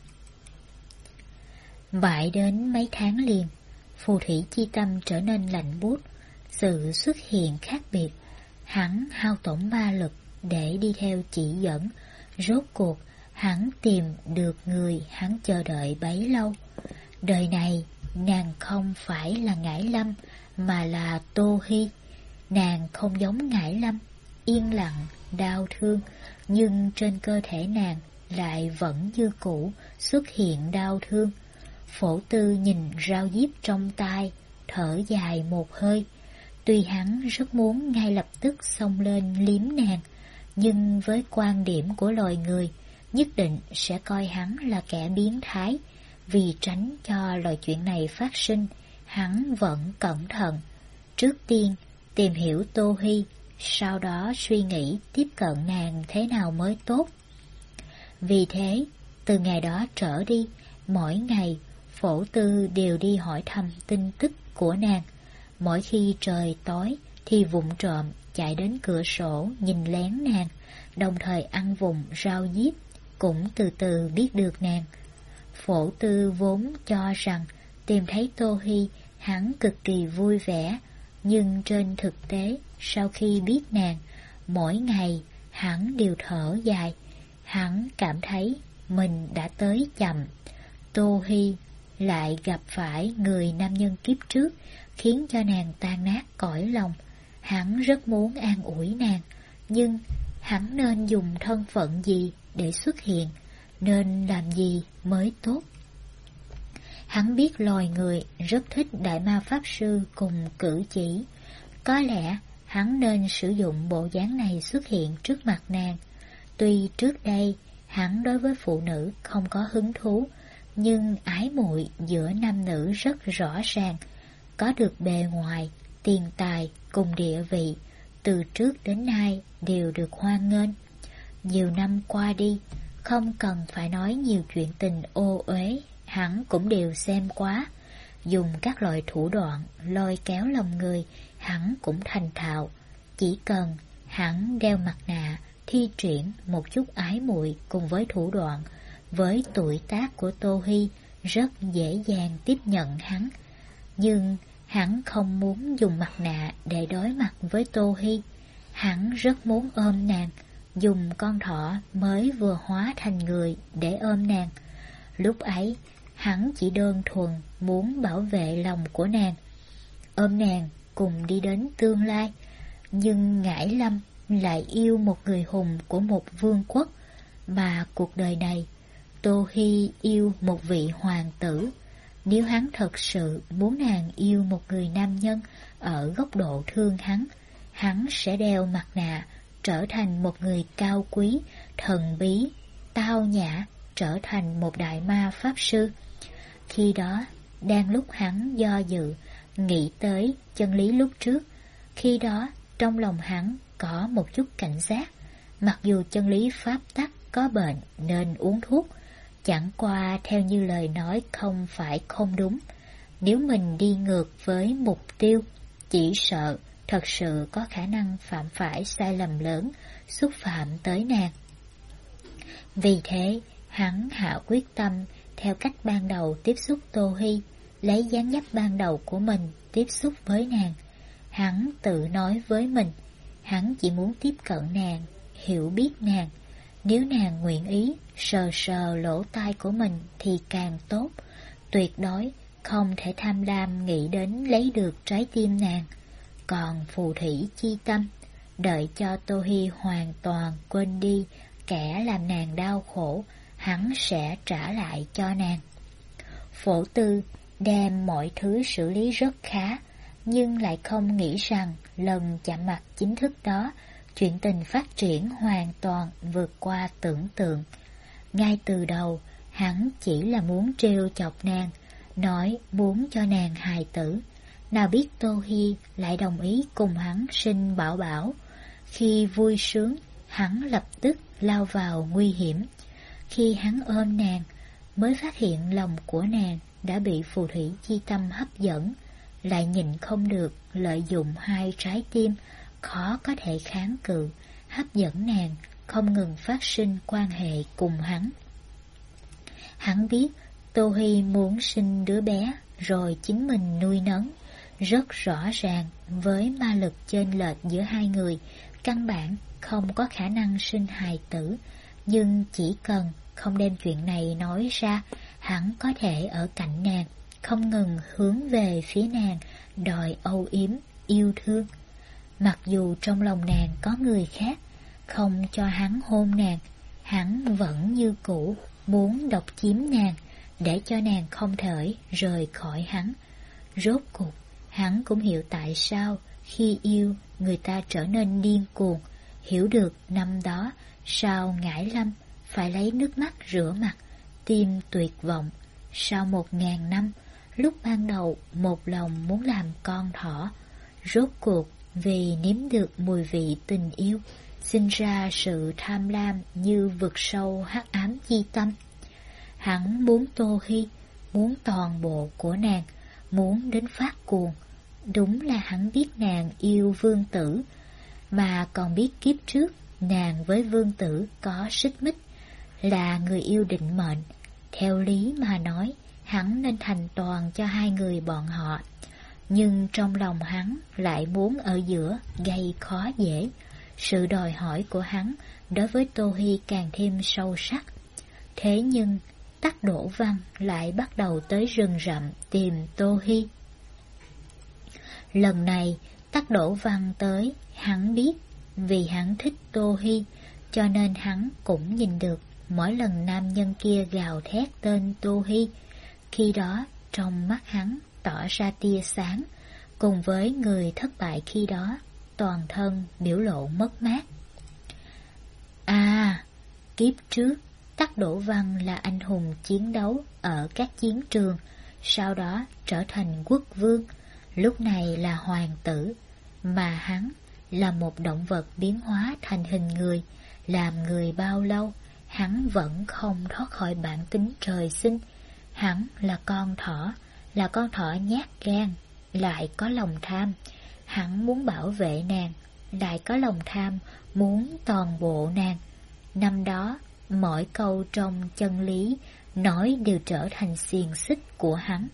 Vãi đến mấy tháng liền, phù thủy chi tâm trở nên lạnh buốt. Sự xuất hiện khác biệt, hắn hao tổn ma lực để đi theo chỉ dẫn. Rốt cuộc hắn tìm được người hắn chờ đợi bấy lâu. Đời này nàng không phải là Ngải Lâm, mà là Tô Hi. Nàng không giống Ngải Lâm, yên lặng, đau thương, nhưng trên cơ thể nàng lại vẫn như cũ xuất hiện đau thương. Phổ Tư nhìn rau diếp trong tay, thở dài một hơi. Tuy hắn rất muốn ngay lập tức xông lên liếm nàng, nhưng với quan điểm của loài người, nhất định sẽ coi hắn là kẻ biến thái. Vì tránh cho loại chuyện này phát sinh, hắn vẫn cẩn thận. Trước tiên tìm hiểu Tô Hi, sau đó suy nghĩ tiếp cận nàng thế nào mới tốt. Vì thế, từ ngày đó trở đi, mỗi ngày Phổ Tư đều đi hỏi thăm tin tức của nàng. Mỗi khi trời tối thì vụng trộm chạy đến cửa sổ nhìn lén nàng, đồng thời ăn vùng rau diếp, cũng từ từ biết được nàng. Phổ Tư vốn cho rằng tìm thấy Tô Hi hắn cực kỳ vui vẻ, nhưng trên thực tế sau khi biết nàng, mỗi ngày hắn đều thở dài. Hắn cảm thấy mình đã tới chậm. Tô Hi lại gặp phải người nam nhân kiếp trước, khiến cho nàng tan nát cõi lòng. Hắn rất muốn an ủi nàng, nhưng hắn nên dùng thân phận gì để xuất hiện, nên làm gì mới tốt. Hắn biết loài người rất thích đại ma pháp sư cùng cử chỉ. Có lẽ hắn nên sử dụng bộ dáng này xuất hiện trước mặt nàng. Tuy trước đây hắn đối với phụ nữ không có hứng thú, nhưng ái muội giữa nam nữ rất rõ ràng. Có được bề ngoài, tiền tài cùng địa vị, từ trước đến nay đều được hoan nghênh. Nhiều năm qua đi, không cần phải nói nhiều chuyện tình ô uế, hắn cũng đều xem quá. Dùng các loại thủ đoạn lôi kéo lòng người, hắn cũng thành thạo. Chỉ cần hắn đeo mặt nạ, thi triển một chút ái muội cùng với thủ đoạn, với tuổi tác của Tô Hi rất dễ dàng tiếp nhận hắn. Nhưng hắn không muốn dùng mặt nạ để đối mặt với Tô Hi. Hắn rất muốn ôm nàng, dùng con thỏ mới vừa hóa thành người để ôm nàng. Lúc ấy, hắn chỉ đơn thuần muốn bảo vệ lòng của nàng, ôm nàng cùng đi đến tương lai. Nhưng Ngải Lâm lại yêu một người hùng của một vương quốc, mà cuộc đời này Tô Hi yêu một vị hoàng tử. Nếu hắn thật sự muốn nàng yêu một người nam nhân ở góc độ thương hắn, hắn sẽ đeo mặt nạ, trở thành một người cao quý, thần bí, tao nhã, trở thành một đại ma pháp sư. Khi đó, đang lúc hắn do dự, nghĩ tới chân lý lúc trước, khi đó trong lòng hắn có một chút cảnh giác. Mặc dù chân lý pháp tắc có bệnh nên uống thuốc, chẳng qua theo như lời nói không phải không đúng. Nếu mình đi ngược với mục tiêu, chỉ sợ thật sự có khả năng phạm phải sai lầm lớn, xúc phạm tới nàng. Vì thế, hắn hạ quyết tâm theo cách ban đầu tiếp xúc Tô Hi, lấy dáng dấp ban đầu của mình tiếp xúc với nàng. Hắn tự nói với mình, hắn chỉ muốn tiếp cận nàng, hiểu biết nàng. Nếu nàng nguyện ý sờ sờ lỗ tai của mình thì càng tốt. Tuyệt đối không thể tham lam nghĩ đến lấy được trái tim nàng. Còn phù thủy chi tâm, đợi cho Tô Hi hoàn toàn quên đi kẻ làm nàng đau khổ, hắn sẽ trả lại cho nàng. Phổ Tư đem mọi thứ xử lý rất khá, nhưng lại không nghĩ rằng lần chạm mặt chính thức đó, chuyện tình phát triển hoàn toàn vượt qua tưởng tượng. Ngay từ đầu, hắn chỉ là muốn trêu chọc nàng, nói muốn cho nàng hài tử. Nào biết Tô Hi lại đồng ý cùng hắn sinh bảo bảo. Khi vui sướng, hắn lập tức lao vào nguy hiểm. Khi hắn ôm nàng, mới phát hiện lòng của nàng đã bị phù thủy chi tâm hấp dẫn, lại nhịn không được lợi dụng hai trái tim khó có thể kháng cự, hấp dẫn nàng không ngừng phát sinh quan hệ cùng hắn. Hắn biết Tô Hy muốn sinh đứa bé rồi chính mình nuôi nấng, rất rõ ràng với ma lực chênh lệch giữa hai người, căn bản không có khả năng sinh hài tử, nhưng chỉ cần không đem chuyện này nói ra, hắn có thể ở cạnh nàng, không ngừng hướng về phía nàng, đòi âu yếm, yêu thương. Mặc dù trong lòng nàng có người khác, không cho hắn hôn nàng, hắn vẫn như cũ muốn độc chiếm nàng, để cho nàng không thể rời khỏi hắn. Rốt cuộc, hắn cũng hiểu tại sao khi yêu người ta trở nên điên cuồng, hiểu được năm đó sao Ngải Lâm phải lấy nước mắt rửa mặt, tim tuyệt vọng. Sau một ngàn năm, lúc ban đầu một lòng muốn làm con thỏ, rốt cuộc vì nếm được mùi vị tình yêu, sinh ra sự tham lam như vực sâu hắc ám chi tâm. Hắn muốn Tô Hy, muốn toàn bộ của nàng, muốn đến phát cuồng. Đúng là hắn biết nàng yêu vương tử, mà còn biết kiếp trước nàng với vương tử có xích mích, là người yêu định mệnh. Theo lý mà nói, hắn nên thành toàn cho hai người bọn họ, nhưng trong lòng hắn lại muốn ở giữa gây khó dễ. Sự đòi hỏi của hắn đối với Tô Hy càng thêm sâu sắc. Thế nhưng Tắc Đỗ Văn lại bắt đầu tới rừng rậm tìm Tô Hy. Lần này Tắc Đỗ Văn tới, hắn biết vì hắn thích Tô Hy, cho nên hắn cũng nhìn được mỗi lần nam nhân kia gào thét tên Tô Hy, khi đó trong mắt hắn tỏ ra tia sáng, cùng với người thất bại khi đó, toàn thân biểu lộ mất mát. À, kiếp trước Tắc Đỗ Văn là anh hùng chiến đấu ở các chiến trường, sau đó trở thành quốc vương, lúc này là hoàng tử, mà hắn là một động vật biến hóa thành hình người. Làm người bao lâu, hắn vẫn không thoát khỏi bản tính trời sinh. Hắn là con thỏ, là con thỏ nhát gan, lại có lòng tham. Hắn muốn bảo vệ nàng, lại có lòng tham, muốn toàn bộ nàng. Năm đó, mỗi câu trong chân lý nói đều trở thành xiềng xích của hắn.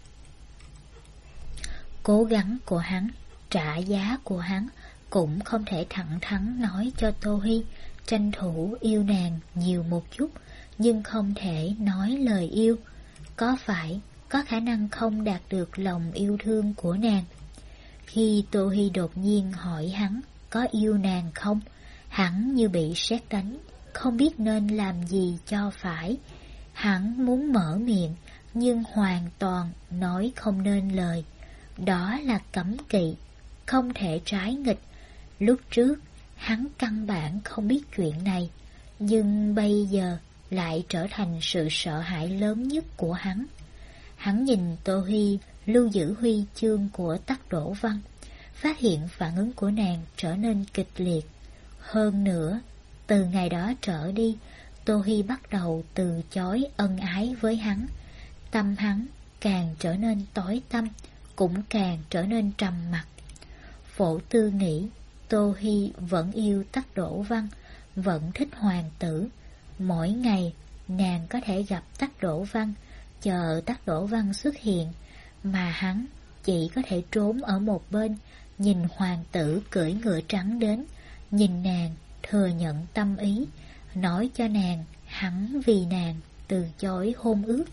Cố gắng của hắn, trả giá của hắn cũng không thể thẳng thắn nói cho Tô Hy, tranh thủ yêu nàng nhiều một chút, nhưng không thể nói lời yêu. Có phải có khả năng không đạt được lòng yêu thương của nàng? Khi Tô Hy đột nhiên hỏi hắn có yêu nàng không, hắn như bị sét đánh, không biết nên làm gì cho phải. Hắn muốn mở miệng, nhưng hoàn toàn nói không nên lời. Đó là cấm kỵ, không thể trái nghịch. Lúc trước, hắn căn bản không biết chuyện này, nhưng bây giờ lại trở thành sự sợ hãi lớn nhất của hắn. Hắn nhìn Tô Hy lưu giữ huy chương của Tắc Đỗ Văn, phát hiện phản ứng của nàng trở nên kịch liệt. Hơn nữa, từ ngày đó trở đi, Tô Hy bắt đầu từ chối ân ái với hắn. Tâm hắn càng trở nên tối tăm, cũng càng trở nên trầm mặc. Phổ Tư nghĩ Tô Hy vẫn yêu Tắc Đỗ Văn, vẫn thích hoàng tử. Mỗi ngày nàng có thể gặp Tắc Đỗ Văn, chờ Tắc Đỗ Văn xuất hiện, mà hắn chỉ có thể trốn ở một bên, nhìn hoàng tử cưỡi ngựa trắng đến, nhìn nàng thừa nhận tâm ý, nói cho nàng hắn vì nàng từ chối hôn ước.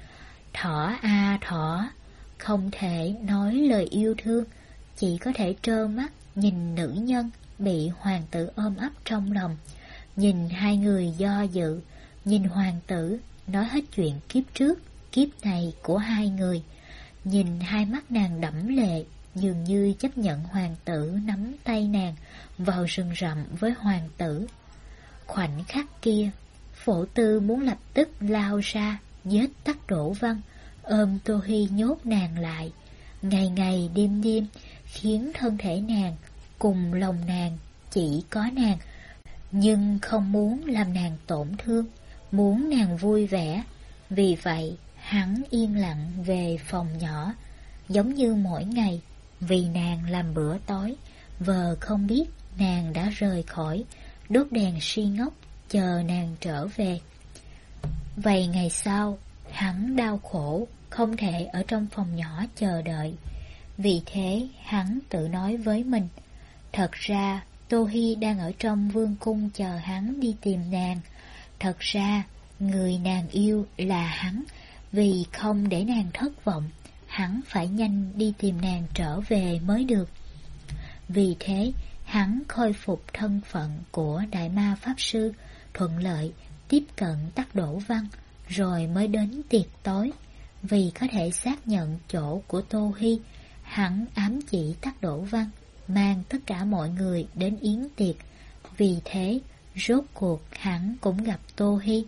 Thỏ a thỏ, không thể nói lời yêu thương, chỉ có thể trơ mắt nhìn nữ nhân bị hoàng tử ôm ấp trong lòng, nhìn hai người do dự, nhìn hoàng tử nói hết chuyện kiếp trước, kiếp này của hai người, nhìn hai mắt nàng đẫm lệ, dường như chấp nhận hoàng tử nắm tay nàng vào rừng rậm với hoàng tử. Khoảnh khắc kia, Phổ Tư muốn lập tức lao ra giết Tắc Đỗ Văn, ôm Tô Hy nhốt nàng lại, ngày ngày đêm đêm, khiến thân thể nàng cùng lòng nàng chỉ có nàng, nhưng không muốn làm nàng tổn thương, muốn nàng vui vẻ. Vì vậy, hắn yên lặng về phòng nhỏ, giống như mỗi ngày. Vì nàng làm bữa tối, vợ không biết nàng đã rời khỏi, đốt đèn si ngốc, chờ nàng trở về. Vài ngày sau, hắn đau khổ, không thể ở trong phòng nhỏ chờ đợi. Vì thế, hắn tự nói với mình, thật ra, Tô Hi đang ở trong vương cung chờ hắn đi tìm nàng. Thật ra, người nàng yêu là hắn, vì không để nàng thất vọng, hắn phải nhanh đi tìm nàng trở về mới được. Vì thế, hắn khôi phục thân phận của Đại Ma Pháp Sư, thuận lợi tiếp cận Tắc Đỗ Văn, rồi mới đến tiệc tối. Vì có thể xác nhận chỗ của Tô Hi, hắn ám chỉ Tắc Đỗ Văn, mang tất cả mọi người đến yến tiệc. Vì thế, rốt cuộc hắn cũng gặp Tô Hi.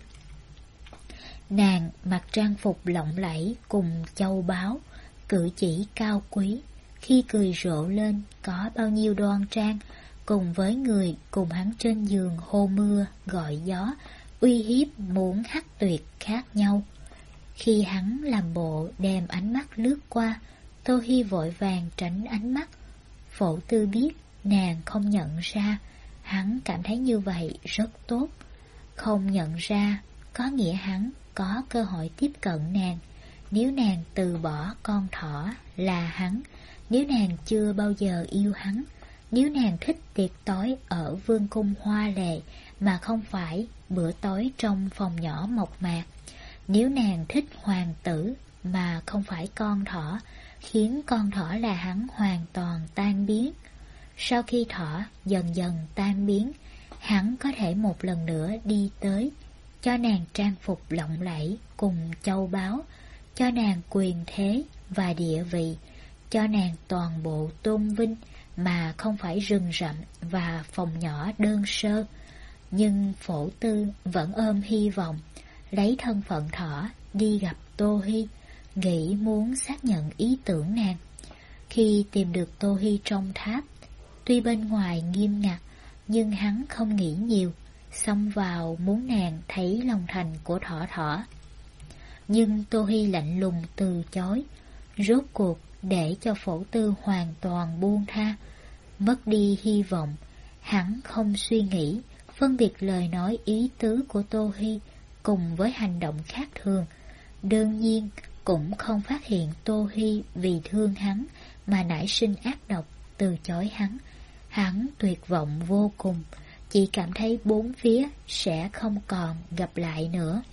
Nàng mặc trang phục lộng lẫy cùng châu báu, cử chỉ cao quý, khi cười rộ lên có bao nhiêu đoan trang, cùng với người cùng hắn trên giường hô mưa gọi gió, uy hiếp muốn hắt tuyệt khác nhau. Khi hắn làm bộ đem ánh mắt lướt qua, Tô Hi vội vàng tránh ánh mắt. Phổ Tư biết nàng không nhận ra, hắn cảm thấy như vậy rất tốt. Không nhận ra có nghĩa hắn có cơ hội tiếp cận nàng. Nếu nàng từ bỏ con thỏ là hắn, nếu nàng chưa bao giờ yêu hắn, nếu nàng thích tiệc tối ở vương cung hoa lệ mà không phải bữa tối trong phòng nhỏ mộc mạc, nếu nàng thích hoàng tử mà không phải con thỏ, khiến con thỏ là hắn hoàn toàn tan biến. Sau khi thỏ dần dần tan biến, hắn có thể một lần nữa đi tới, cho nàng trang phục lộng lẫy cùng châu báu, cho nàng quyền thế và địa vị, cho nàng toàn bộ tôn vinh mà không phải rừng rậm và phòng nhỏ đơn sơ. Nhưng Phổ Tư vẫn ôm hy vọng, lấy thân phận thỏ đi gặp Tô Hi, nghĩ muốn xác nhận ý tưởng nàng. Khi tìm được Tô Hi trong tháp, tuy bên ngoài nghiêm ngặt, nhưng hắn không nghĩ nhiều, xông vào muốn nàng thấy lòng thành của thỏ thỏ. Nhưng Tô Hi lạnh lùng từ chối, rốt cuộc để cho Phổ Tư hoàn toàn buông tha. Mất đi hy vọng, hắn không suy nghĩ, phân biệt lời nói ý tứ của Tô Hi cùng với hành động khác thường. Đương nhiên cũng không phát hiện Tô Hi vì thương hắn mà nảy sinh ác độc từ chối hắn. Hắn tuyệt vọng vô cùng, chỉ cảm thấy bốn phía sẽ không còn gặp lại nữa.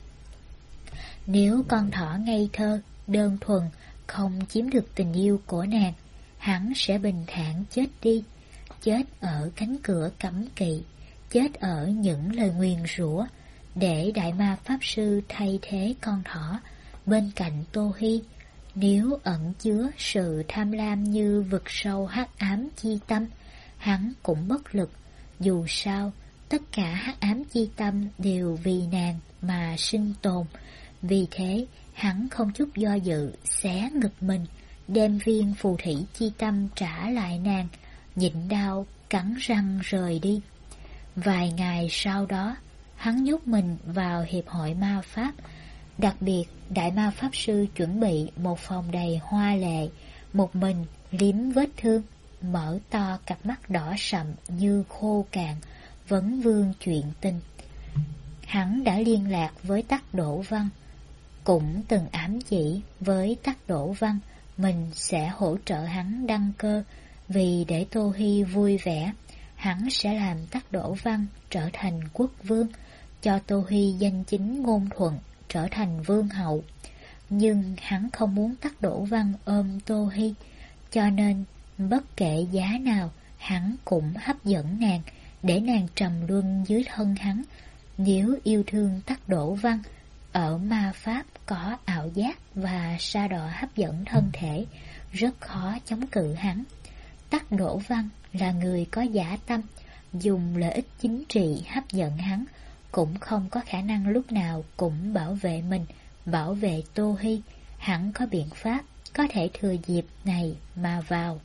Nếu con thỏ ngây thơ, đơn thuần, không chiếm được tình yêu của nàng, hắn sẽ bình thản chết đi, chết ở cánh cửa cấm kỵ, chết ở những lời nguyền rủa, để Đại Ma Pháp Sư thay thế con thỏ bên cạnh Tô Hi. Nếu ẩn chứa sự tham lam như vực sâu hắc ám chi tâm, hắn cũng bất lực. Dù sao, tất cả hắc ám chi tâm đều vì nàng mà sinh tồn. Vì thế, hắn không chút do dự xé ngực mình, đem viên phù thủy chi tâm trả lại nàng, nhịn đau cắn răng rời đi. Vài ngày sau đó, hắn nhốt mình vào hiệp hội ma pháp. Đặc biệt, Đại Ma Pháp Sư chuẩn bị một phòng đầy hoa lệ, một mình liếm vết thương, mở to cặp mắt đỏ sậm như khô cạn, vấn vương chuyện tình. Hắn đã liên lạc với Tắc Đỗ Văn, cũng từng ám chỉ với Tắc Đỗ Văn mình sẽ hỗ trợ hắn đăng cơ, vì để Tô Hi vui vẻ, hắn sẽ làm Tắc Đỗ Văn trở thành quốc vương, cho Tô Hi danh chính ngôn thuận trở thành vương hậu. Nhưng hắn không muốn Tắc Đỗ Văn ôm Tô Hi, cho nên bất kể giá nào hắn cũng hấp dẫn nàng, để nàng trầm luân dưới thân hắn. Nếu yêu thương Tắc Đỗ Văn, ở ma pháp có ảo giác và sa đọa hấp dẫn thân thể, rất khó chống cự hắn. Tắc Đỗ Văn là người có dã tâm, dùng lợi ích chính trị hấp dẫn hắn, cũng không có khả năng lúc nào cũng bảo vệ mình, bảo vệ Tô Hi. Hắn có biện pháp có thể thừa dịp này mà vào.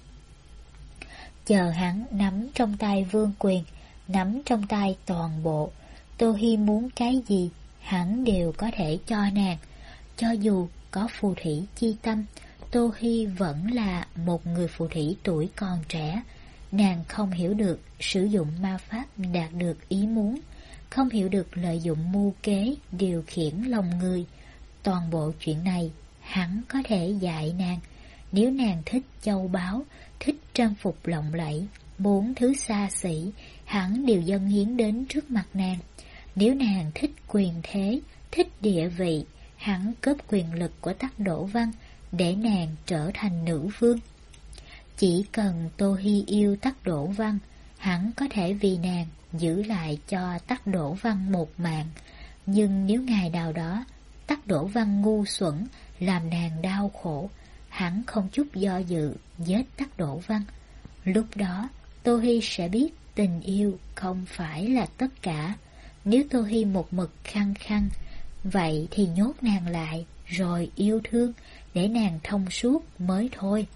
Chờ hắn nắm trong tay vương quyền, nắm trong tay toàn bộ, Tô Hi muốn cái gì, hắn đều có thể cho nàng. Cho dù có phù thủy chi tâm, Tô Hi vẫn là một người phù thủy tuổi còn trẻ. Nàng không hiểu được sử dụng ma pháp đạt được ý muốn, không hiểu được lợi dụng mưu kế điều khiển lòng người. Toàn bộ chuyện này hắn có thể dạy nàng. Nếu nàng thích châu báu, thích trang phục lộng lẫy, bốn thứ xa xỉ, hắn đều dâng hiến đến trước mặt nàng. Nếu nàng thích quyền thế, thích địa vị, hắn cướp quyền lực của Tắc Đỗ Văn để nàng trở thành nữ vương. Chỉ cần Tô Hi yêu Tắc Đỗ Văn, hắn có thể vì nàng giữ lại cho Tắc Đỗ Văn một mạng. Nhưng nếu ngày nào đó Tắc Đỗ Văn ngu xuẩn làm nàng đau khổ, hắn không chút do dự giết Tắc Đỗ Văn. Lúc đó Tô Hi sẽ biết tình yêu không phải là tất cả. Nếu Tô Hi một mực khăng khăng, vậy thì nhốt nàng lại rồi yêu thương để nàng thông suốt mới thôi.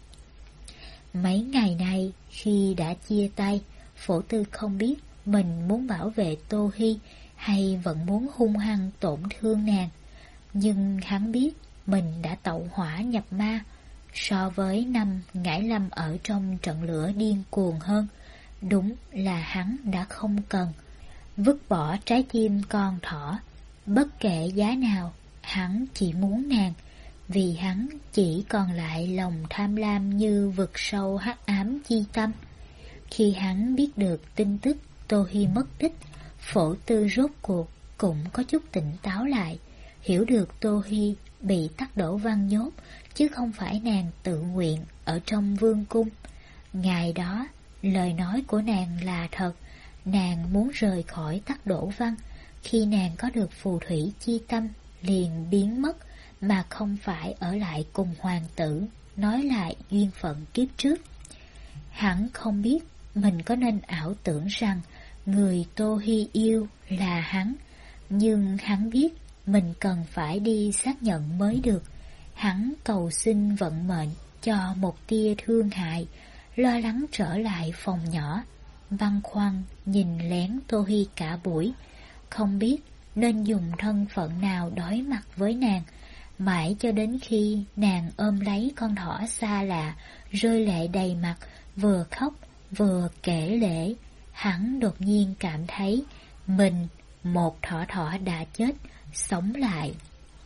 Mấy ngày nay khi đã chia tay, Phổ Tư không biết mình muốn bảo vệ Tô Hi hay vẫn muốn hung hăng tổn thương nàng. Nhưng hắn biết mình đã tẩu hỏa nhập ma. So với năm Ngải Lâm ở trong trận lửa điên cuồng hơn, đúng là hắn đã không cần. Vứt bỏ trái tim con thỏ, bất kể giá nào, hắn chỉ muốn nàng. Vì hắn chỉ còn lại lòng tham lam như vực sâu hắc ám chi tâm. Khi hắn biết được tin tức Tô Hi mất tích, Phổ Tư rốt cuộc cũng có chút tỉnh táo lại, hiểu được Tô Hi bị Tắc Đỗ Văn nhốt, chứ không phải nàng tự nguyện ở trong vương cung. Ngày đó, lời nói của nàng là thật, nàng muốn rời khỏi Tắc Đỗ Văn. Khi nàng có được phù thủy chi tâm, liền biến mất, mà không phải ở lại cùng hoàng tử, nói lại duyên phận kiếp trước. Hắn không biết mình có nên ảo tưởng rằng người Tô Hi yêu là hắn, nhưng hắn biết mình cần phải đi xác nhận mới được. Hắn cầu xin vận mệnh cho một tia thương hại, lo lắng trở lại phòng nhỏ, băn khoăn nhìn lén Tô Hi cả buổi, không biết nên dùng thân phận nào đối mặt với nàng. Mãi cho đến khi nàng ôm lấy con thỏ xa lạ, rơi lệ đầy mặt, vừa khóc vừa kể lể, hắn đột nhiên cảm thấy mình, một thỏ thỏ đã chết, sống lại.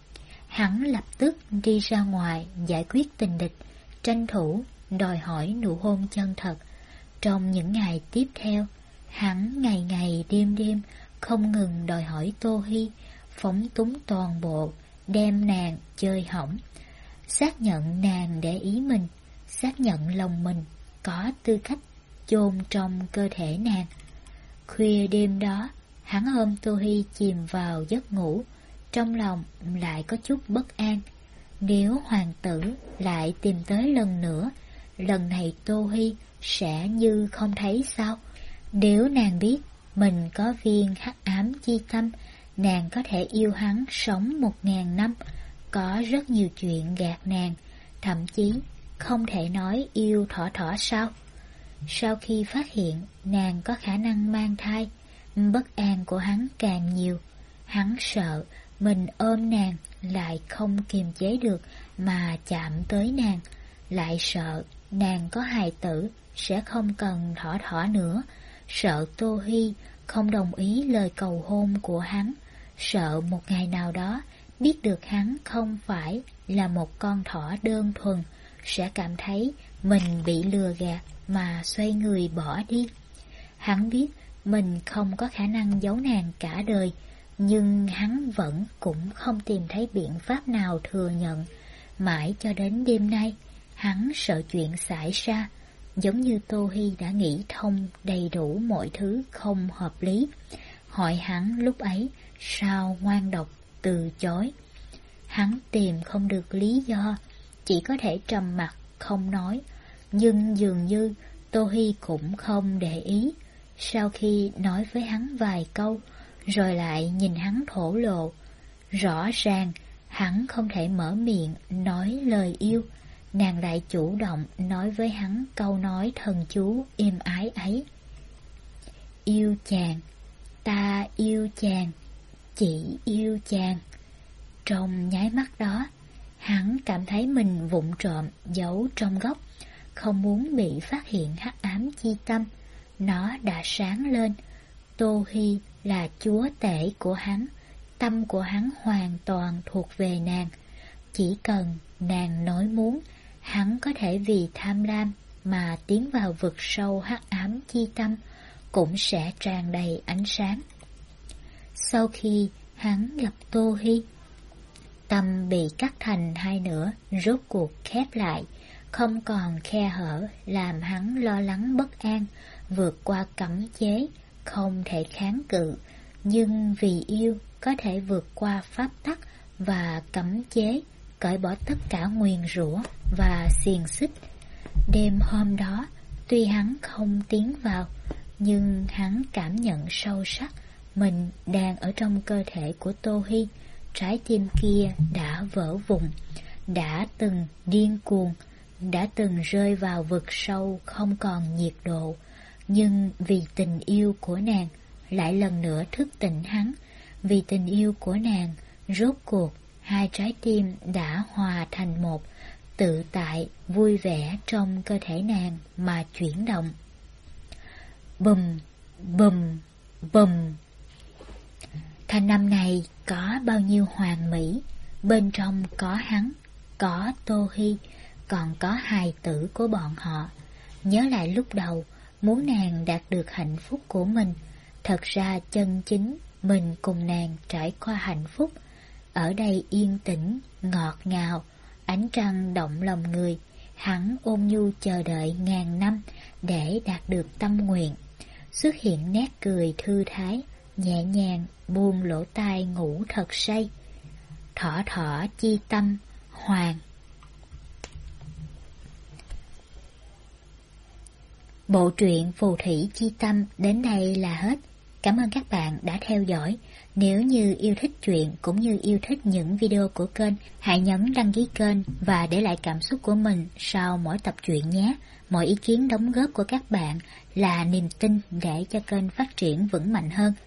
Hắn lập tức đi ra ngoài giải quyết tình địch, tranh thủ đòi hỏi nụ hôn chân thật. Trong những ngày tiếp theo, hắn ngày ngày đêm đêm không ngừng đòi hỏi Tô Hi, phóng túng toàn bộ, đem nàng chơi hỏng, xác nhận nàng để ý mình, xác nhận lòng mình có tư cách chôn trong cơ thể nàng. Khuya đêm đó, hắn ôm Tô Hi chìm vào giấc ngủ, trong lòng lại có chút bất an. Nếu hoàng tử lại tìm tới lần nữa, lần này Tô Hi sẽ như không thấy sao? Nếu nàng biết mình có viên hắc ám chi tâm, nàng có thể yêu hắn sống một ngàn năm. Có rất nhiều chuyện gạt nàng, thậm chí không thể nói yêu thỏ thỏ sao? Sau khi phát hiện nàng có khả năng mang thai, bất an của hắn càng nhiều. Hắn sợ mình ôm nàng lại không kiềm chế được mà chạm tới nàng, lại sợ nàng có hài tử sẽ không cần thỏ thỏ nữa, sợ Tô Hi không đồng ý lời cầu hôn của hắn, sợ một ngày nào đó biết được hắn không phải là một con thỏ đơn thuần, sẽ cảm thấy mình bị lừa gạt mà xoay người bỏ đi. Hắn biết mình không có khả năng giấu nàng cả đời, nhưng hắn vẫn cũng không tìm thấy biện pháp nào thừa nhận. Mãi cho đến đêm nay, hắn sợ chuyện xảy ra, giống như Tô Hi đã nghĩ thông đầy đủ mọi thứ không hợp lý. Hỏi hắn lúc ấy sao ngoan độc từ chối. Hắn tìm không được lý do, chỉ có thể trầm mặc không nói. Nhưng dường như Tô Hi cũng không để ý. Sau khi nói với hắn vài câu, rồi lại nhìn hắn thổ lộ. Rõ ràng hắn không thể mở miệng nói lời yêu, nàng lại chủ động nói với hắn câu nói thần chú êm ái ấy. Yêu chàng, ta yêu chàng. Chỉ yêu chàng. Trong nháy mắt đó, hắn cảm thấy mình vụng trộm giấu trong góc, không muốn bị phát hiện hắc ám chi tâm. Nó đã sáng lên. Tô Hi là chúa tể của hắn, tâm của hắn hoàn toàn thuộc về nàng. Chỉ cần nàng nói muốn, hắn có thể vì tham lam mà tiến vào vực sâu hắc ám chi tâm, cũng sẽ tràn đầy ánh sáng. Sau khi hắn gặp Tô Hi, tâm bị cắt thành hai nửa, rốt cuộc khép lại, không còn khe hở làm hắn lo lắng bất an, vượt qua cấm chế, không thể kháng cự, nhưng vì yêu có thể vượt qua pháp tắc và cấm chế, cởi bỏ tất cả nguyền rủa và xiềng xích. Đêm hôm đó, tuy hắn không tiến vào, nhưng hắn cảm nhận sâu sắc mình đang ở trong cơ thể của Tô Hi. Trái tim kia đã vỡ vụn, đã từng điên cuồng, đã từng rơi vào vực sâu không còn nhiệt độ, nhưng vì tình yêu của nàng lại lần nữa thức tỉnh hắn. Vì tình yêu của nàng, rốt cuộc hai trái tim đã hòa thành một, tự tại vui vẻ trong cơ thể nàng mà chuyển động. Bùm, bùm, bùm. Thanh âm này có bao nhiêu hoàn mỹ, bên trong có hắn, có Tô Hi, còn có hài tử của bọn họ. Nhớ lại lúc đầu, muốn nàng đạt được hạnh phúc của mình, thật ra chân chính mình cùng nàng trải qua hạnh phúc. Ở đây yên tĩnh, ngọt ngào, ánh trăng động lòng người, hắn ôn nhu chờ đợi ngàn năm để đạt được tâm nguyện. Xuất hiện nét cười thư thái, nhẹ nhàng buông lỗ tai ngủ thật say. Thỏ thỏ chi tâm, hoàng. Bộ truyện Phù Thủy Chi Tâm đến đây là hết. Cảm ơn các bạn đã theo dõi. Nếu như yêu thích truyện cũng như yêu thích những video của kênh, hãy nhấn đăng ký kênh và để lại cảm xúc của mình sau mỗi tập truyện nhé. Mọi ý kiến đóng góp của các bạn là niềm tin để cho kênh phát triển vững mạnh hơn.